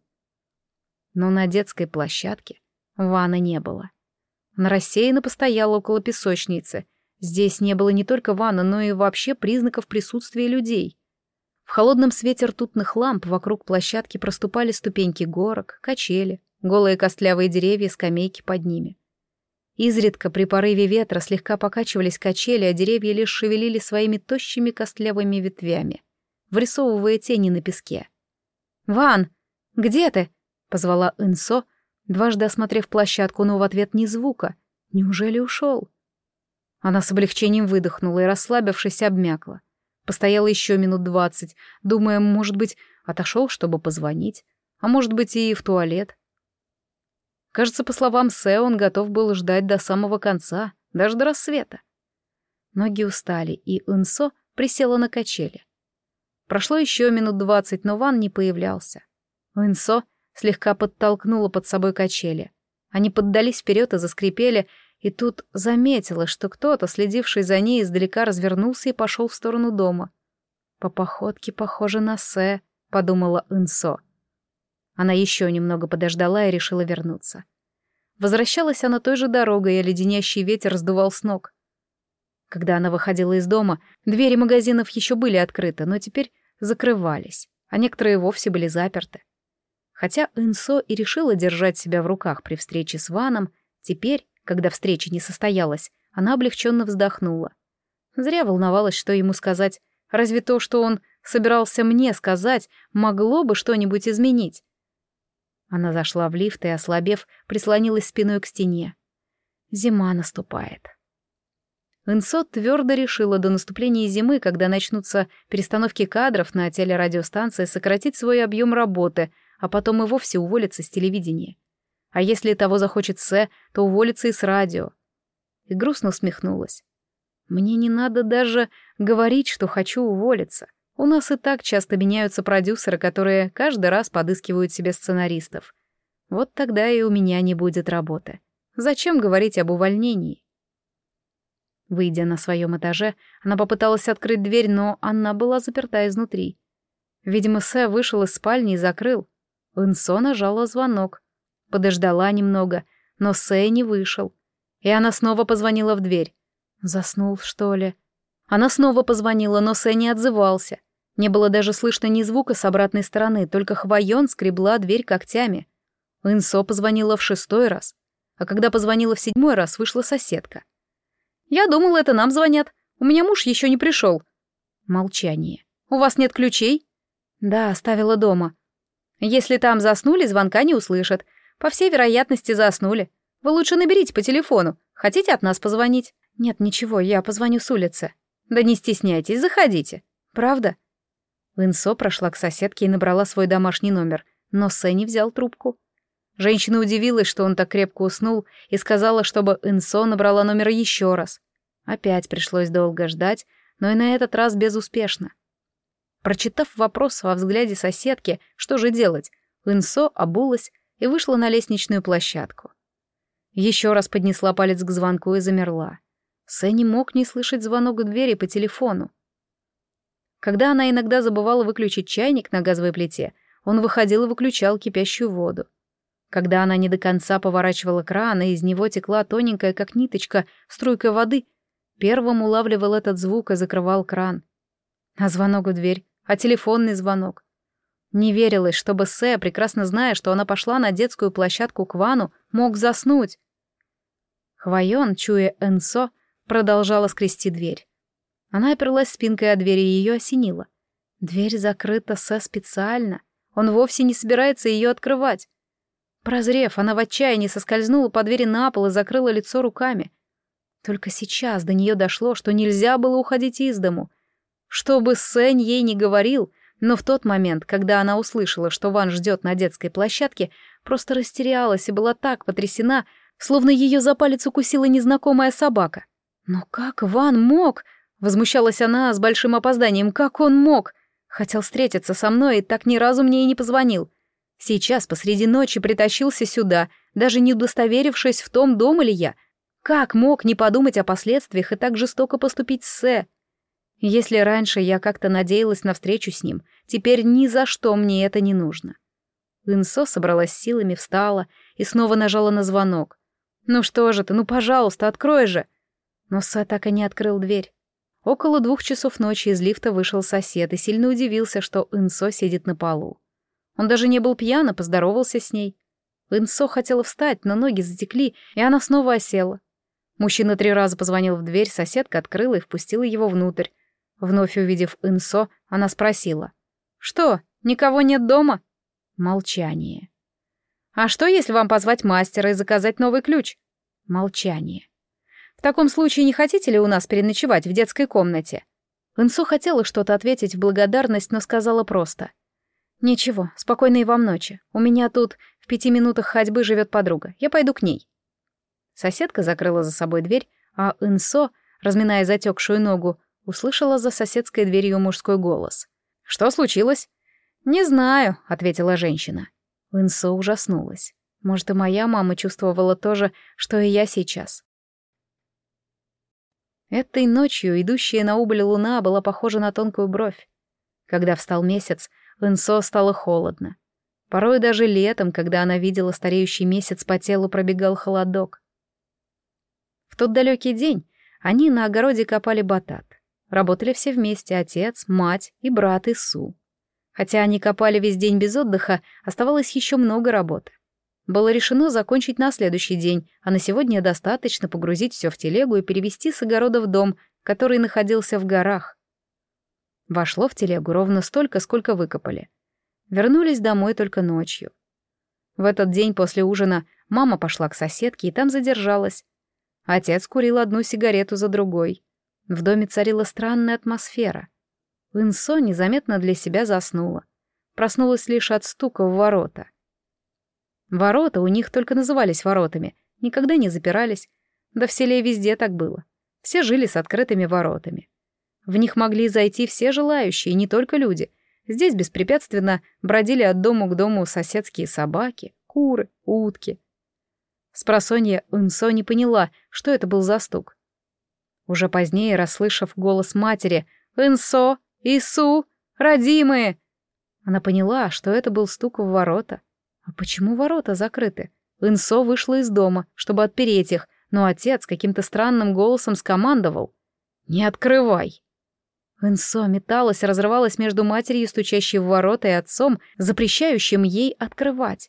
Но на детской площадке Вана не было. Она рассеянно постояла около песочницы. Здесь не было не только Вана, но и вообще признаков присутствия людей. В холодном свете ртутных ламп вокруг площадки проступали ступеньки горок, качели, голые костлявые деревья, скамейки под ними. Изредка при порыве ветра слегка покачивались качели, а деревья лишь шевелили своими тощими костлявыми ветвями, вырисовывая тени на песке. «Ван, где ты?» — позвала Инсо, дважды осмотрев площадку, но в ответ ни звука. Неужели ушел? Она с облегчением выдохнула и, расслабившись, обмякла. Постояла еще минут двадцать, думая, может быть, отошел, чтобы позвонить, а может быть, и в туалет. Кажется, по словам Сэ, он готов был ждать до самого конца, даже до рассвета. Ноги устали, и Инсо присела на качели. Прошло еще минут двадцать, но Ван не появлялся. Инсо слегка подтолкнула под собой качели. Они поддались вперед и заскрипели, и тут заметила, что кто-то, следивший за ней издалека, развернулся и пошел в сторону дома. «По походке похоже на Сэ», — подумала Инсо. Она еще немного подождала и решила вернуться. Возвращалась она той же дорогой, а леденящий ветер сдувал с ног. Когда она выходила из дома, двери магазинов еще были открыты, но теперь закрывались, а некоторые вовсе были заперты. Хотя Инсо и решила держать себя в руках при встрече с Ваном, теперь, когда встреча не состоялась, она облегченно вздохнула. Зря волновалась, что ему сказать. Разве то, что он собирался мне сказать, могло бы что-нибудь изменить? Она зашла в лифт и, ослабев, прислонилась спиной к стене. Зима наступает. Инсо твердо решила до наступления зимы, когда начнутся перестановки кадров на телерадиостанции, сократить свой объем работы, а потом и вовсе уволиться с телевидения. А если того захочет Сэ, то уволиться и с радио. И грустно усмехнулась. Мне не надо даже говорить, что хочу уволиться. У нас и так часто меняются продюсеры, которые каждый раз подыскивают себе сценаристов. Вот тогда и у меня не будет работы. Зачем говорить об увольнении? Выйдя на своем этаже, она попыталась открыть дверь, но она была заперта изнутри. Видимо, Сэ вышел из спальни и закрыл. Инсо нажала звонок. Подождала немного, но Сэ не вышел. И она снова позвонила в дверь. Заснул, что ли? Она снова позвонила, но Сэ не отзывался. Не было даже слышно ни звука с обратной стороны, только Хвоен скребла дверь когтями. Инсо позвонила в шестой раз, а когда позвонила в седьмой раз, вышла соседка. «Я думала, это нам звонят. У меня муж еще не пришел». Молчание. «У вас нет ключей?» «Да, оставила дома». «Если там заснули, звонка не услышат. По всей вероятности, заснули. Вы лучше наберите по телефону. Хотите от нас позвонить?» «Нет, ничего, я позвоню с улицы». «Да не стесняйтесь, заходите». «Правда?» Инсо прошла к соседке и набрала свой домашний номер, но Сэ не взял трубку. Женщина удивилась, что он так крепко уснул, и сказала, чтобы Инсо набрала номер еще раз. Опять пришлось долго ждать, но и на этот раз безуспешно. Прочитав вопрос во взгляде соседки, что же делать, Инсо обулась и вышла на лестничную площадку. Еще раз поднесла палец к звонку и замерла. Сэ не мог не слышать звонок в двери по телефону. Когда она иногда забывала выключить чайник на газовой плите, он выходил и выключал кипящую воду. Когда она не до конца поворачивала кран, и из него текла тоненькая, как ниточка, струйка воды, первым улавливал этот звук и закрывал кран. А звонок в дверь, а телефонный звонок. Не верилось, чтобы Сэ, прекрасно зная, что она пошла на детскую площадку к Вану, мог заснуть. Хвоен, чуя Инсо, продолжала скрести дверь. Она оперлась спинкой о дверь, и ее осенило. Дверь закрыта со специально. Он вовсе не собирается ее открывать. Прозрев, она в отчаянии соскользнула по двери на пол и закрыла лицо руками. Только сейчас до нее дошло, что нельзя было уходить из дому. Что бы Сэнь ей не говорил, но в тот момент, когда она услышала, что Ван ждет на детской площадке, просто растерялась и была так потрясена, словно ее за палец укусила незнакомая собака. «Но как Ван мог?» — возмущалась она с большим опозданием. «Как он мог? Хотел встретиться со мной и так ни разу мне и не позвонил. Сейчас посреди ночи притащился сюда, даже не удостоверившись в том, дома ли я. Как мог не подумать о последствиях и так жестоко поступить с Сэ? Если раньше я как-то надеялась на встречу с ним, теперь ни за что мне это не нужно». Инсо собралась силами, встала и снова нажала на звонок. «Ну что же ты, ну пожалуйста, открой же!» Но Сэ так и не открыл дверь. Около двух часов ночи из лифта вышел сосед и сильно удивился, что Инсо сидит на полу. Он даже не был пьян, а поздоровался с ней. Инсо хотела встать, но ноги затекли, и она снова осела. Мужчина три раза позвонил в дверь, соседка открыла и впустила его внутрь. Вновь увидев Инсо, она спросила: «Что, никого нет дома?» Молчание. «А что, если вам позвать мастера и заказать новый ключ?» Молчание. «В таком случае не хотите ли у нас переночевать в детской комнате?» Инсо хотела что-то ответить в благодарность, но сказала просто: «Ничего, спокойной вам ночи. У меня тут в пяти минутах ходьбы живет подруга. Я пойду к ней». Соседка закрыла за собой дверь, а Инсо, разминая затекшую ногу, услышала за соседской дверью мужской голос. «Что случилось?» «Не знаю», — ответила женщина. Инсо ужаснулась. Может, и моя мама чувствовала то же, что и я сейчас. Этой ночью идущая на убыль луна была похожа на тонкую бровь. Когда встал месяц, Инсо стало холодно. Порой даже летом, когда она видела стареющий месяц, по телу пробегал холодок. В тот далекий день они на огороде копали батат. Работали все вместе: отец, мать и брат Ису. Хотя они копали весь день без отдыха, оставалось еще много работы. Было решено закончить на следующий день, а на сегодня достаточно погрузить все в телегу и перевезти с огорода в дом, который находился в горах. Вошло в телегу ровно столько, сколько выкопали. Вернулись домой только ночью. В этот день после ужина мама пошла к соседке и там задержалась. Отец курил одну сигарету за другой. В доме царила странная атмосфера. Инсо незаметно для себя заснула. Проснулась лишь от стука в ворота. Ворота у них только назывались воротами, никогда не запирались. Да в селе везде так было. Все жили с открытыми воротами. В них могли зайти все желающие, не только люди. Здесь беспрепятственно бродили от дома к дому соседские собаки, куры, утки. Спросонья Инсо не поняла, что это был за стук. Уже позднее, расслышав голос матери: «Инсо! Ису! Родимые!» Она поняла, что это был стук в ворота. А почему ворота закрыты? Инсо вышла из дома, чтобы отпереть их, но отец каким-то странным голосом скомандовал: «Не открывай!» Инсо металась, разрывалась между матерью, стучащей в ворота, и отцом, запрещающим ей открывать.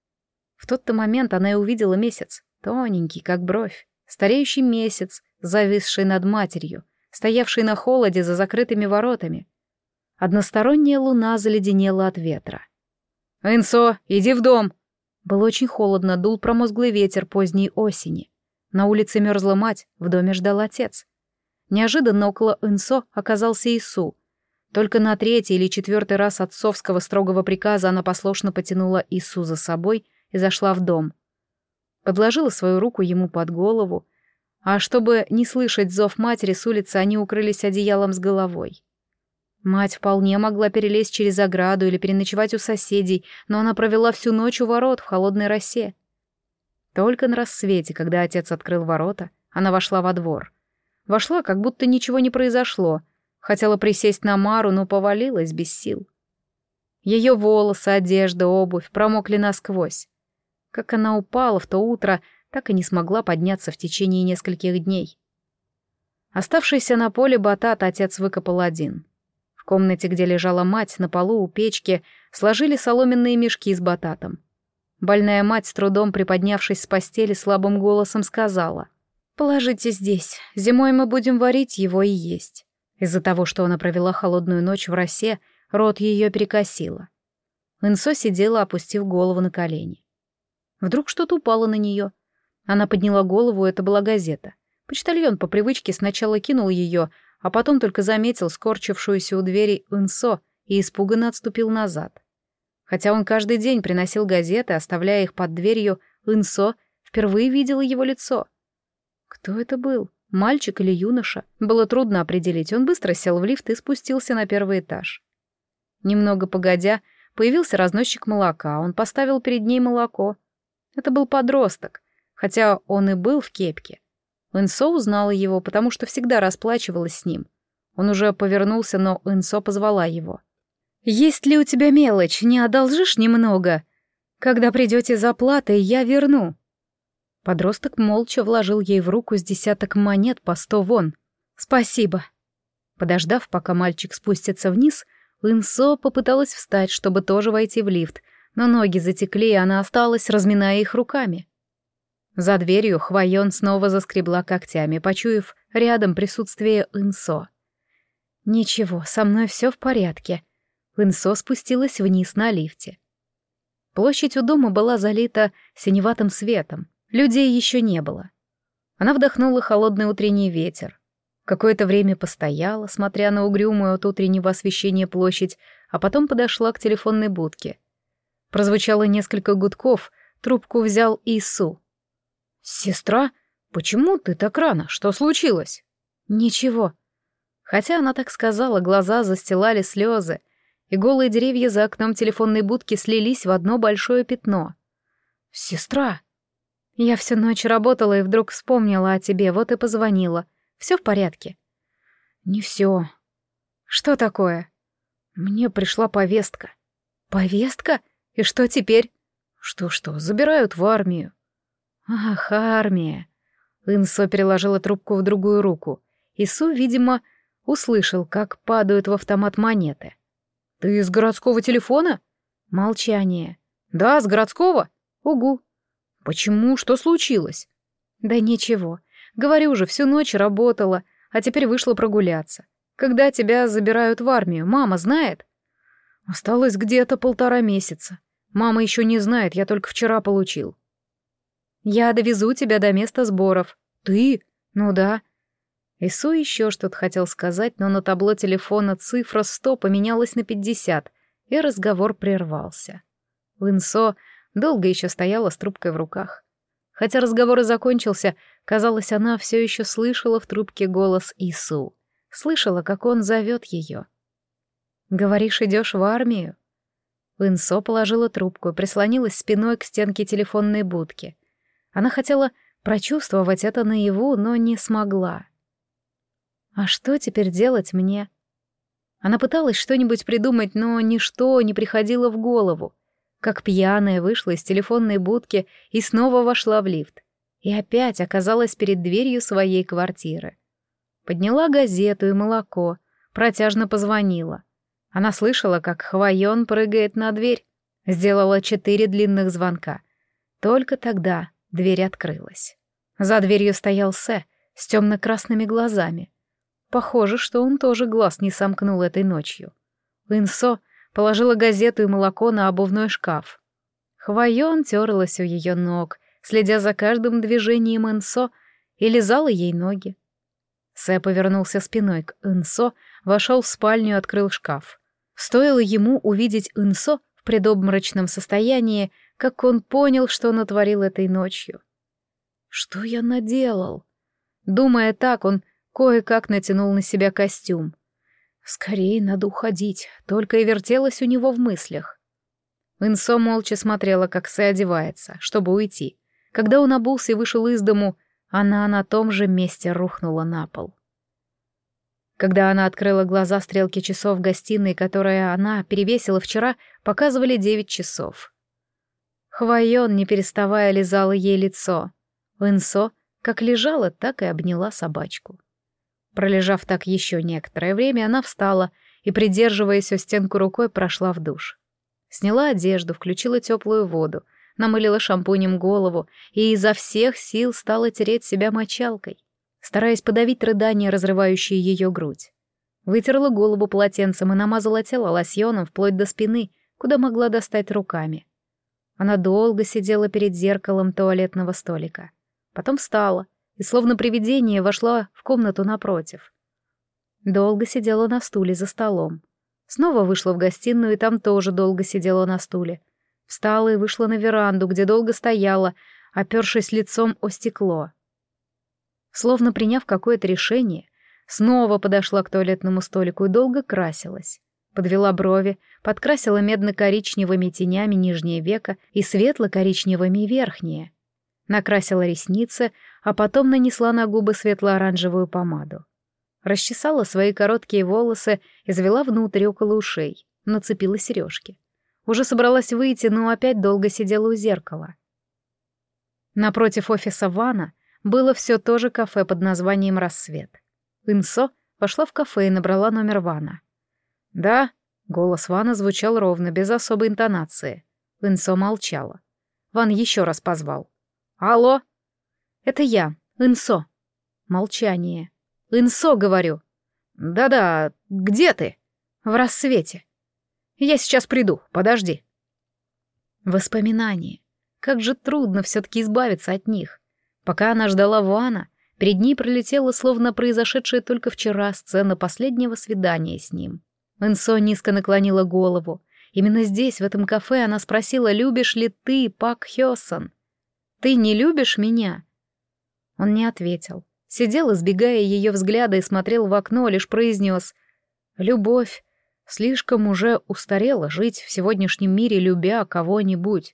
В тот-то момент она и увидела месяц, тоненький, как бровь, стареющий месяц, зависший над матерью, стоявший на холоде за закрытыми воротами. Односторонняя луна заледенела от ветра. «Инсо, иди в дом!» Было очень холодно, дул промозглый ветер поздней осени. На улице мерзла мать, в доме ждал отец. Неожиданно около Инсо оказался Ису. Только на третий или четвертый раз отцовского строгого приказа она послушно потянула Ису за собой и зашла в дом. Подложила свою руку ему под голову, а чтобы не слышать зов матери с улицы, они укрылись одеялом с головой. Мать вполне могла перелезть через ограду или переночевать у соседей, но она провела всю ночь у ворот в холодной росе. Только на рассвете, когда отец открыл ворота, она вошла во двор. Вошла, как будто ничего не произошло. Хотела присесть на Мару, но повалилась без сил. Ее волосы, одежда, обувь промокли насквозь. Как она упала в то утро, так и не смогла подняться в течение нескольких дней. Оставшийся на поле батат отец выкопал один. В комнате, где лежала мать, на полу у печки, сложили соломенные мешки с бататом. Больная мать, с трудом приподнявшись с постели, слабым голосом сказала: «Положите здесь, зимой мы будем варить его и есть. Из-за того, что она провела холодную ночь в росе, рот ее перекосило. Инсо сидела, опустив голову на колени. Вдруг что-то упало на нее. Она подняла голову, это была газета. Почтальон по привычке сначала кинул ее, а потом только заметил скорчившуюся у двери Инсо и испуганно отступил назад. Хотя он каждый день приносил газеты, оставляя их под дверью, Инсо впервые видела его лицо. Кто это был? Мальчик или юноша? Было трудно определить. Он быстро сел в лифт и спустился на первый этаж. Немного погодя, появился разносчик молока. Он поставил перед ней молоко. Это был подросток, хотя он и был в кепке. Инсо узнала его, потому что всегда расплачивалась с ним. Он уже повернулся, но Инсо позвала его. «Есть ли у тебя мелочь? Не одолжишь немного? Когда придете за платой, я верну». Подросток молча вложил ей в руку с десяток монет по сто вон. «Спасибо». Подождав, пока мальчик спустится вниз, Инсо попыталась встать, чтобы тоже войти в лифт, но ноги затекли, и она осталась, разминая их руками. За дверью Хвоен снова заскребла когтями, почуяв рядом присутствие Инсо. «Ничего, со мной все в порядке». Инсо спустилась вниз на лифте. Площадь у дома была залита синеватым светом. Людей еще не было. Она вдохнула холодный утренний ветер. Какое-то время постояла, смотря на угрюмую от утреннего освещения площадь, а потом подошла к телефонной будке. Прозвучало несколько гудков, трубку взял Ису. «Сестра, почему ты так рано? Что случилось?» «Ничего». Хотя она так сказала, глаза застилали слезы, и голые деревья за окном телефонной будки слились в одно большое пятно. «Сестра!» «Я всю ночь работала и вдруг вспомнила о тебе, вот и позвонила. Все в порядке?» «Не все». «Что такое?» «Мне пришла повестка». «Повестка? И что теперь?» «Что-что, забирают в армию». «Ах, армия!» Инсо переложила трубку в другую руку. Ису, видимо, услышал, как падают в автомат монеты. «Ты из городского телефона?» Молчание. «Да, с городского?» «Угу». «Почему? Что случилось?» «Да ничего. Говорю же, всю ночь работала, а теперь вышла прогуляться. Когда тебя забирают в армию, мама знает?» «Осталось где-то полтора месяца. Мама еще не знает, я только вчера получил». «Я довезу тебя до места сборов». «Ты? Ну да». Ису еще что-то хотел сказать, но на табло телефона цифра сто поменялась на пятьдесят, и разговор прервался. Инсо долго еще стояла с трубкой в руках. Хотя разговор и закончился, казалось, она все еще слышала в трубке голос Ису. Слышала, как он зовет ее. «Говоришь, идешь в армию?» Инсо положила трубку и прислонилась спиной к стенке телефонной будки. Она хотела прочувствовать это наяву, но не смогла. «А что теперь делать мне?» Она пыталась что-нибудь придумать, но ничто не приходило в голову. Как пьяная вышла из телефонной будки и снова вошла в лифт. И опять оказалась перед дверью своей квартиры. Подняла газету и молоко, протяжно позвонила. Она слышала, как Хвоен прыгает на дверь. Сделала четыре длинных звонка. Только тогда дверь открылась. За дверью стоял Сэ с темно-красными глазами. Похоже, что он тоже глаз не сомкнул этой ночью. Инсо положила газету и молоко на обувной шкаф. Хвоен терлась у ее ног, следя за каждым движением Инсо, и лизала ей ноги. Сэ повернулся спиной к Инсо, вошел в спальню и открыл шкаф. Стоило ему увидеть Инсо в предобморочном состоянии, как он понял, что натворил этой ночью. «Что я наделал?» Думая так, он кое-как натянул на себя костюм. «Скорее надо уходить», только и вертелось у него в мыслях. Инсо молча смотрела, как Сэ одевается, чтобы уйти. Когда он обулся и вышел из дому, она на том же месте рухнула на пол. Когда она открыла глаза, стрелки часов в гостиной, которые она перевесила вчера, показывали девять часов. Хвоен, не переставая, лизала ей лицо. Инсо как лежала, так и обняла собачку. Пролежав так еще некоторое время, она встала и, придерживаясь о стенку рукой, прошла в душ. Сняла одежду, включила теплую воду, намылила шампунем голову и изо всех сил стала тереть себя мочалкой, стараясь подавить рыдания, разрывающие ее грудь. Вытерла голову полотенцем и намазала тело лосьоном вплоть до спины, куда могла достать руками. Она долго сидела перед зеркалом туалетного столика. Потом встала и, словно привидение, вошла в комнату напротив. Долго сидела на стуле за столом. Снова вышла в гостиную, и там тоже долго сидела на стуле. Встала и вышла на веранду, где долго стояла, опёршись лицом о стекло. Словно приняв какое-то решение, снова подошла к туалетному столику и долго красилась. Подвела брови, подкрасила медно-коричневыми тенями нижнее веко и светло-коричневыми верхнее. Накрасила ресницы, а потом нанесла на губы светло-оранжевую помаду. Расчесала свои короткие волосы и завела внутрь около ушей, нацепила сережки. Уже собралась выйти, но опять долго сидела у зеркала. Напротив офиса Вана было все то же кафе под названием «Рассвет». Инсо вошла в кафе и набрала номер Вана. «Да», — голос Вана звучал ровно, без особой интонации. Инсо молчала. Ван еще раз позвал. «Алло?» «Это я, Инсо». Молчание. «Инсо, говорю». «Да-да, где ты?» «В Рассвете». «Я сейчас приду, подожди». Воспоминания. Как же трудно все-таки избавиться от них. Пока она ждала Вана, перед ней пролетела, словно произошедшая только вчера, сцена последнего свидания с ним. Инсо низко наклонила голову. Именно здесь, в этом кафе, она спросила, любишь ли ты Пак Хёсон? «Ты не любишь меня?» Он не ответил. Сидел, избегая ее взгляда, и смотрел в окно, лишь произнес: «Любовь. Слишком уже устарела жить в сегодняшнем мире, любя кого-нибудь».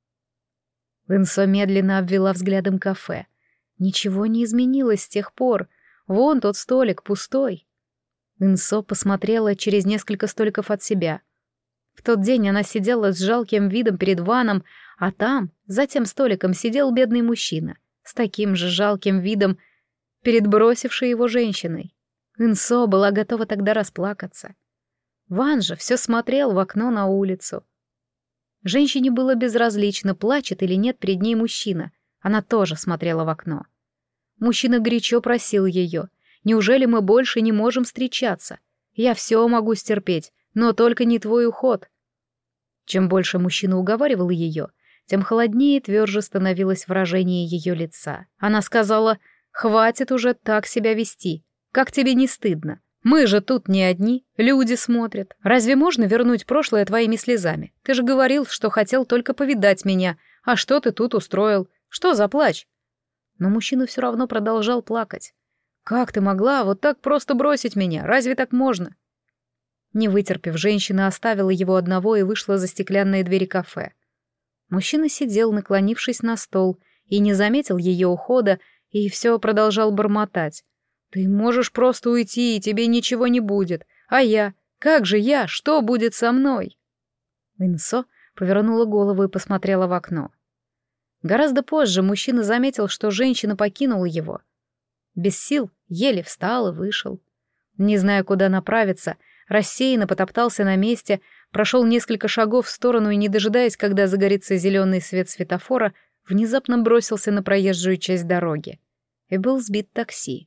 Инсо медленно обвела взглядом кафе. Ничего не изменилось с тех пор. Вон тот столик пустой. Инсо посмотрела через несколько столиков от себя. В тот день она сидела с жалким видом перед Ваном, а там, за тем столиком, сидел бедный мужчина с таким же жалким видом перед бросившей его женщиной. Инсо была готова тогда расплакаться. Ван же все смотрел в окно на улицу. Женщине было безразлично, плачет или нет перед ней мужчина. Она тоже смотрела в окно. Мужчина горячо просил ее: «Неужели мы больше не можем встречаться? Я все могу стерпеть, но только не твой уход». Чем больше мужчина уговаривал ее, тем холоднее и тверже становилось выражение ее лица. Она сказала: «Хватит уже так себя вести. Как тебе не стыдно? Мы же тут не одни, люди смотрят. Разве можно вернуть прошлое твоими слезами? Ты же говорил, что хотел только повидать меня. А что ты тут устроил? Что за плач?» Но мужчина все равно продолжал плакать. «Как ты могла вот так просто бросить меня? Разве так можно?» Не вытерпев, женщина оставила его одного и вышла за стеклянные двери кафе. Мужчина сидел, наклонившись на стол, и не заметил ее ухода, и все продолжал бормотать. «Ты можешь просто уйти, и тебе ничего не будет. А я? Как же я? Что будет со мной?» Инсо повернула голову и посмотрела в окно. Гораздо позже мужчина заметил, что женщина покинула его. Без сил еле встал и вышел. Не зная, куда направиться, рассеянно потоптался на месте, прошел несколько шагов в сторону и, не дожидаясь, когда загорится зеленый свет светофора, внезапно бросился на проезжую часть дороги и был сбит такси.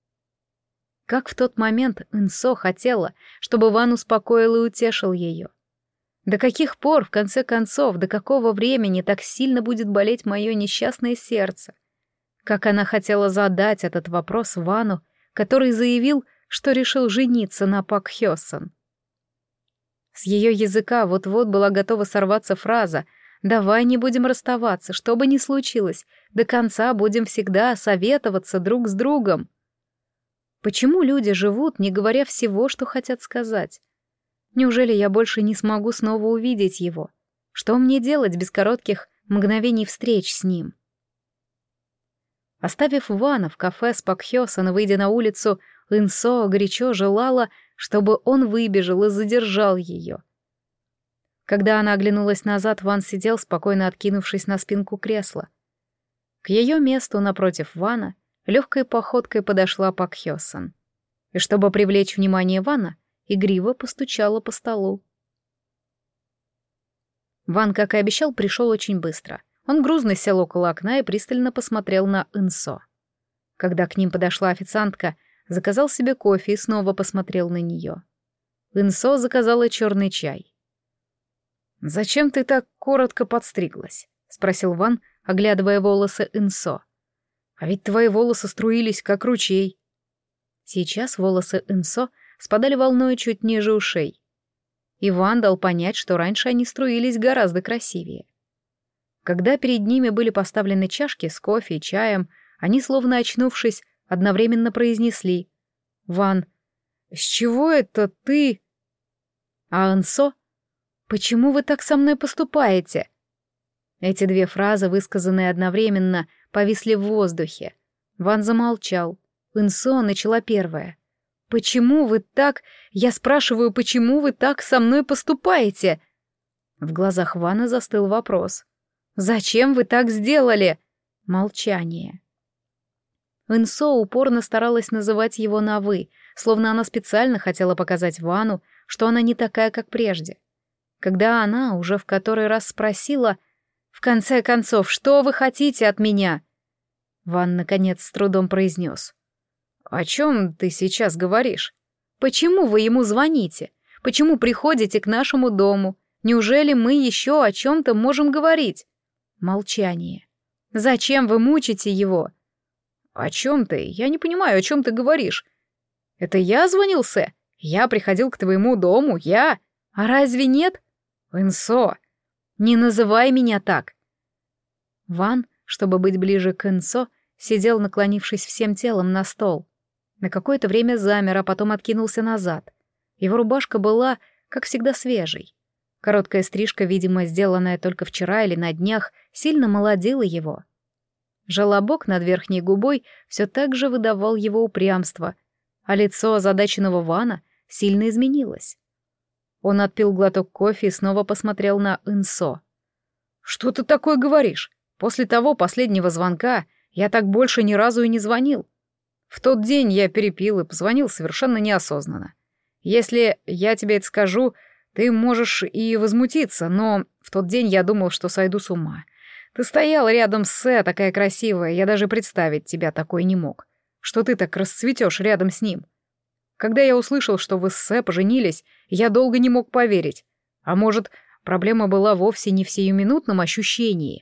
Как в тот момент Инсо хотела, чтобы Ван успокоил и утешил ее. До каких пор, в конце концов, до какого времени так сильно будет болеть мое несчастное сердце? Как она хотела задать этот вопрос Вану, который заявил, что решил жениться на Пак Хёсон. С ее языка вот-вот была готова сорваться фраза: «Давай не будем расставаться, что бы ни случилось, до конца будем всегда советоваться друг с другом». Почему люди живут, не говоря всего, что хотят сказать? Неужели я больше не смогу снова увидеть его? Что мне делать без коротких мгновений встреч с ним? Оставив Вана в кафе с Пак Хёсон и выйдя на улицу, Инсо горячо желала, чтобы он выбежал и задержал ее. Когда она оглянулась назад, Ван сидел, спокойно откинувшись на спинку кресла. К ее месту напротив Вана легкой походкой подошла Пак Хёсон. И чтобы привлечь внимание Вана, игриво постучала по столу. Ван, как и обещал, пришел очень быстро. Он грузно сел около окна и пристально посмотрел на Инсо. Когда к ним подошла официантка, заказал себе кофе и снова посмотрел на нее. Инсо заказала черный чай. «Зачем ты так коротко подстриглась?» — спросил Ван, оглядывая волосы Инсо. «А ведь твои волосы струились, как ручей». Сейчас волосы Инсо спадали волной чуть ниже ушей. Иван дал понять, что раньше они струились гораздо красивее. Когда перед ними были поставлены чашки с кофе и чаем, они, словно очнувшись, одновременно произнесли: «Ван, с чего это ты?» А Инсо: «Почему вы так со мной поступаете?» Эти две фразы, высказанные одновременно, повисли в воздухе. Ван замолчал. Инсо начала первая. «Почему вы так... Я спрашиваю, почему вы так со мной поступаете?» В глазах Вана застыл вопрос. «Зачем вы так сделали?» Молчание. Инсо упорно старалась называть его на «вы», словно она специально хотела показать Вану, что она не такая, как прежде. Когда она уже в который раз спросила: «В конце концов, что вы хотите от меня?» Ван, наконец, с трудом произнес: «О чем ты сейчас говоришь? Почему вы ему звоните? Почему приходите к нашему дому? Неужели мы еще о чем-то можем говорить?» Молчание. «Зачем вы мучите его?» «О чем ты? Я не понимаю, о чем ты говоришь. Это я звонил, Сэ? Я приходил к твоему дому, я? А разве нет?» «Инсо, не называй меня так!» Ван, чтобы быть ближе к Инсо, сидел, наклонившись всем телом на стол. На какое-то время замер, а потом откинулся назад. Его рубашка была, как всегда, свежей. Короткая стрижка, видимо, сделанная только вчера или на днях, сильно молодила его. Желобок над верхней губой все так же выдавал его упрямство, а лицо озадаченного Вана сильно изменилось. Он отпил глоток кофе и снова посмотрел на Инсо. «Что ты такое говоришь? После того последнего звонка я так больше ни разу и не звонил. В тот день я перепил и позвонил совершенно неосознанно. Если я тебе это скажу, ты можешь и возмутиться, но в тот день я думал, что сойду с ума. Ты стояла рядом с Сэ, такая красивая, я даже представить тебя такой не мог, что ты так расцветешь рядом с ним. Когда я услышал, что вы с Сэ поженились, я долго не мог поверить. А может, проблема была вовсе не в сиюминутном ощущении?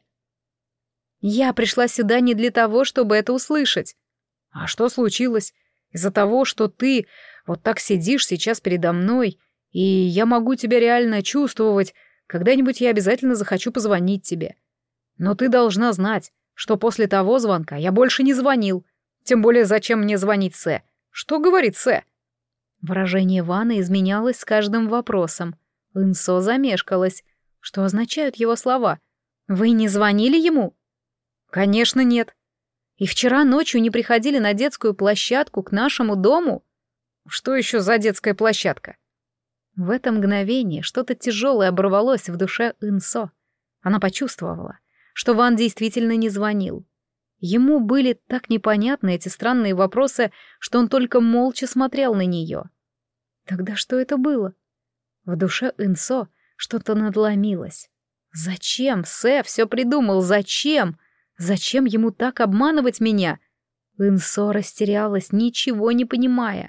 Я пришла сюда не для того, чтобы это услышать. А что случилось? Из-за того, что ты вот так сидишь сейчас передо мной, и я могу тебя реально чувствовать, когда-нибудь я обязательно захочу позвонить тебе. Но ты должна знать, что после того звонка я больше не звонил. Тем более, зачем мне звонить Сэ? Что говорит Сэ?» Выражение Ваны изменялось с каждым вопросом. Инсо замешкалась. Что означают его слова? «Вы не звонили ему?» «Конечно, нет. И вчера ночью не приходили на детскую площадку к нашему дому?» «Что еще за детская площадка?» В это мгновение что-то тяжелое оборвалось в душе Инсо. Она почувствовала, что Ван действительно не звонил. Ему были так непонятны эти странные вопросы, что он только молча смотрел на нее. Тогда что это было? В душе Инсо что-то надломилось. Зачем Сэ все придумал? Зачем? Зачем ему так обманывать меня? Инсо растерялась, ничего не понимая.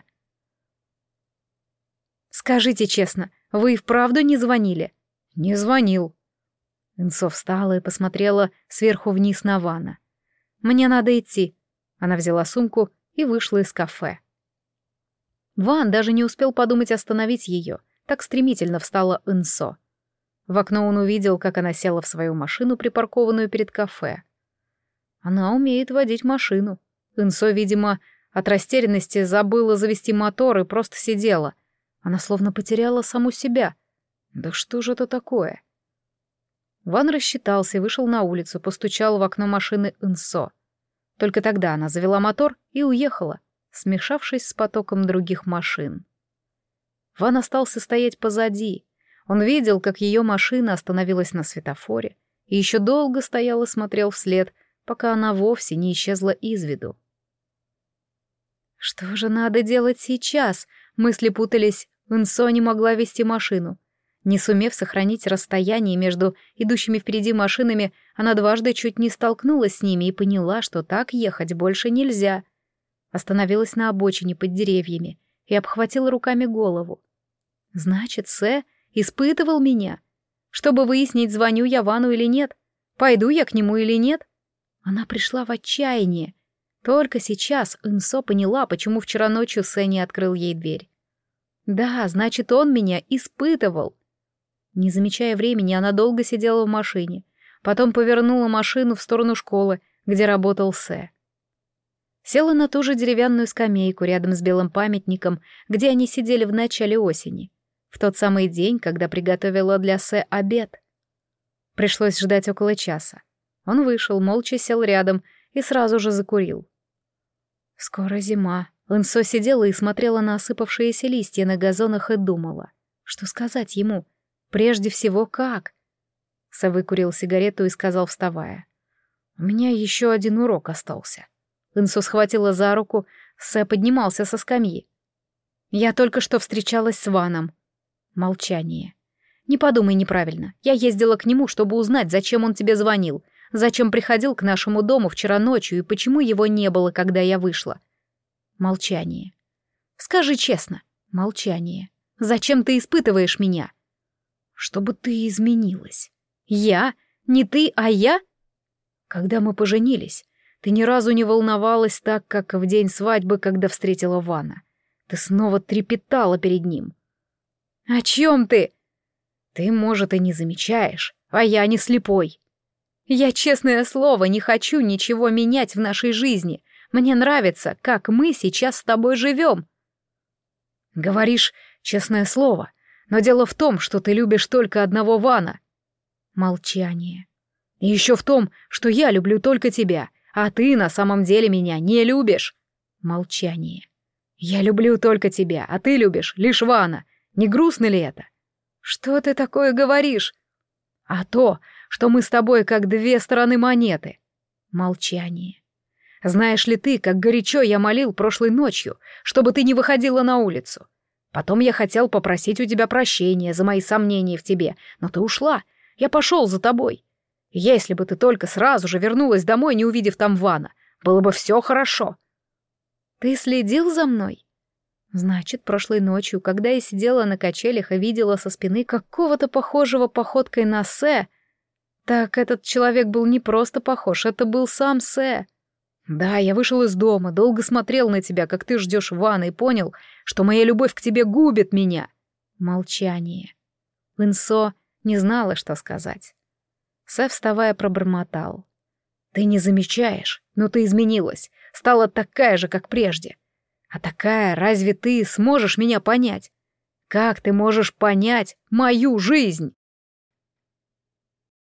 «Скажите честно, вы и вправду не звонили?» «Не звонил». Инсо встала и посмотрела сверху вниз на Вана. «Мне надо идти». Она взяла сумку и вышла из кафе. Ван даже не успел подумать остановить ее. Так стремительно встала Инсо. В окно он увидел, как она села в свою машину, припаркованную перед кафе. Она умеет водить машину. Инсо, видимо, от растерянности забыла завести мотор и просто сидела. Она словно потеряла саму себя. Да что же это такое? Ван рассчитался и вышел на улицу, постучал в окно машины Инсо. Только тогда она завела мотор и уехала, смешавшись с потоком других машин. Ван остался стоять позади. Он видел, как ее машина остановилась на светофоре, и еще долго стоял и смотрел вслед, пока она вовсе не исчезла из виду. Что же надо делать сейчас? Мысли путались, Инсо не могла вести машину. Не сумев сохранить расстояние между идущими впереди машинами, она дважды чуть не столкнулась с ними и поняла, что так ехать больше нельзя. Остановилась на обочине под деревьями и обхватила руками голову. Значит, Сэ испытывал меня. Чтобы выяснить, звоню я Вану или нет, пойду я к нему или нет. Она пришла в отчаяние. Только сейчас Инсо поняла, почему вчера ночью Сэ не открыл ей дверь. Да, значит, он меня испытывал. Не замечая времени, она долго сидела в машине. Потом повернула машину в сторону школы, где работал Сэ. Села на ту же деревянную скамейку рядом с белым памятником, где они сидели в начале осени, в тот самый день, когда приготовила для Сэ обед. Пришлось ждать около часа. Он вышел, молча сел рядом и сразу же закурил. Скоро зима. Инсо сидела и смотрела на осыпавшиеся листья на газонах и думала, что сказать ему. Прежде всего, как? Сэ выкурил сигарету и сказал, вставая. «У меня еще один урок остался». Инсо схватила за руку, Сэ поднимался со скамьи. «Я только что встречалась с Ваном». Молчание. «Не подумай неправильно. Я ездила к нему, чтобы узнать, зачем он тебе звонил, зачем приходил к нашему дому вчера ночью и почему его не было, когда я вышла». Молчание. «Скажи честно». Молчание. «Зачем ты испытываешь меня?» «Чтобы ты изменилась». «Я? Не ты, а я?» «Когда мы поженились, ты ни разу не волновалась так, как в день свадьбы, когда встретила Вана. Ты снова трепетала перед ним». «О чем ты?» «Ты, может, и не замечаешь, а я не слепой». «Я, честное слово, не хочу ничего менять в нашей жизни. Мне нравится, как мы сейчас с тобой живем». «Говоришь, честное слово, но дело в том, что ты любишь только одного Вана». Молчание. «И еще в том, что я люблю только тебя, а ты на самом деле меня не любишь». Молчание. «Я люблю только тебя, а ты любишь лишь Вана. Не грустно ли это?» «Что ты такое говоришь?» «А то, что мы с тобой как две стороны монеты». Молчание. «Знаешь ли ты, как горячо я молил прошлой ночью, чтобы ты не выходила на улицу? Потом я хотел попросить у тебя прощения за мои сомнения в тебе, но ты ушла. Я пошел за тобой. Если бы ты только сразу же вернулась домой, не увидев там Вана, было бы все хорошо». «Ты следил за мной?» Значит, прошлой ночью, когда я сидела на качелях и видела со спины какого-то похожего походкой на Сэ, так этот человек был не просто похож, это был сам Сэ. Да, я вышел из дома, долго смотрел на тебя, как ты ждешь Вана, и понял, что моя любовь к тебе губит меня. Молчание. Инсо не знала, что сказать. Сэ, вставая, пробормотал. «Ты не замечаешь, но ты изменилась, стала такая же, как прежде. А такая, разве ты сможешь меня понять? Как ты можешь понять мою жизнь?»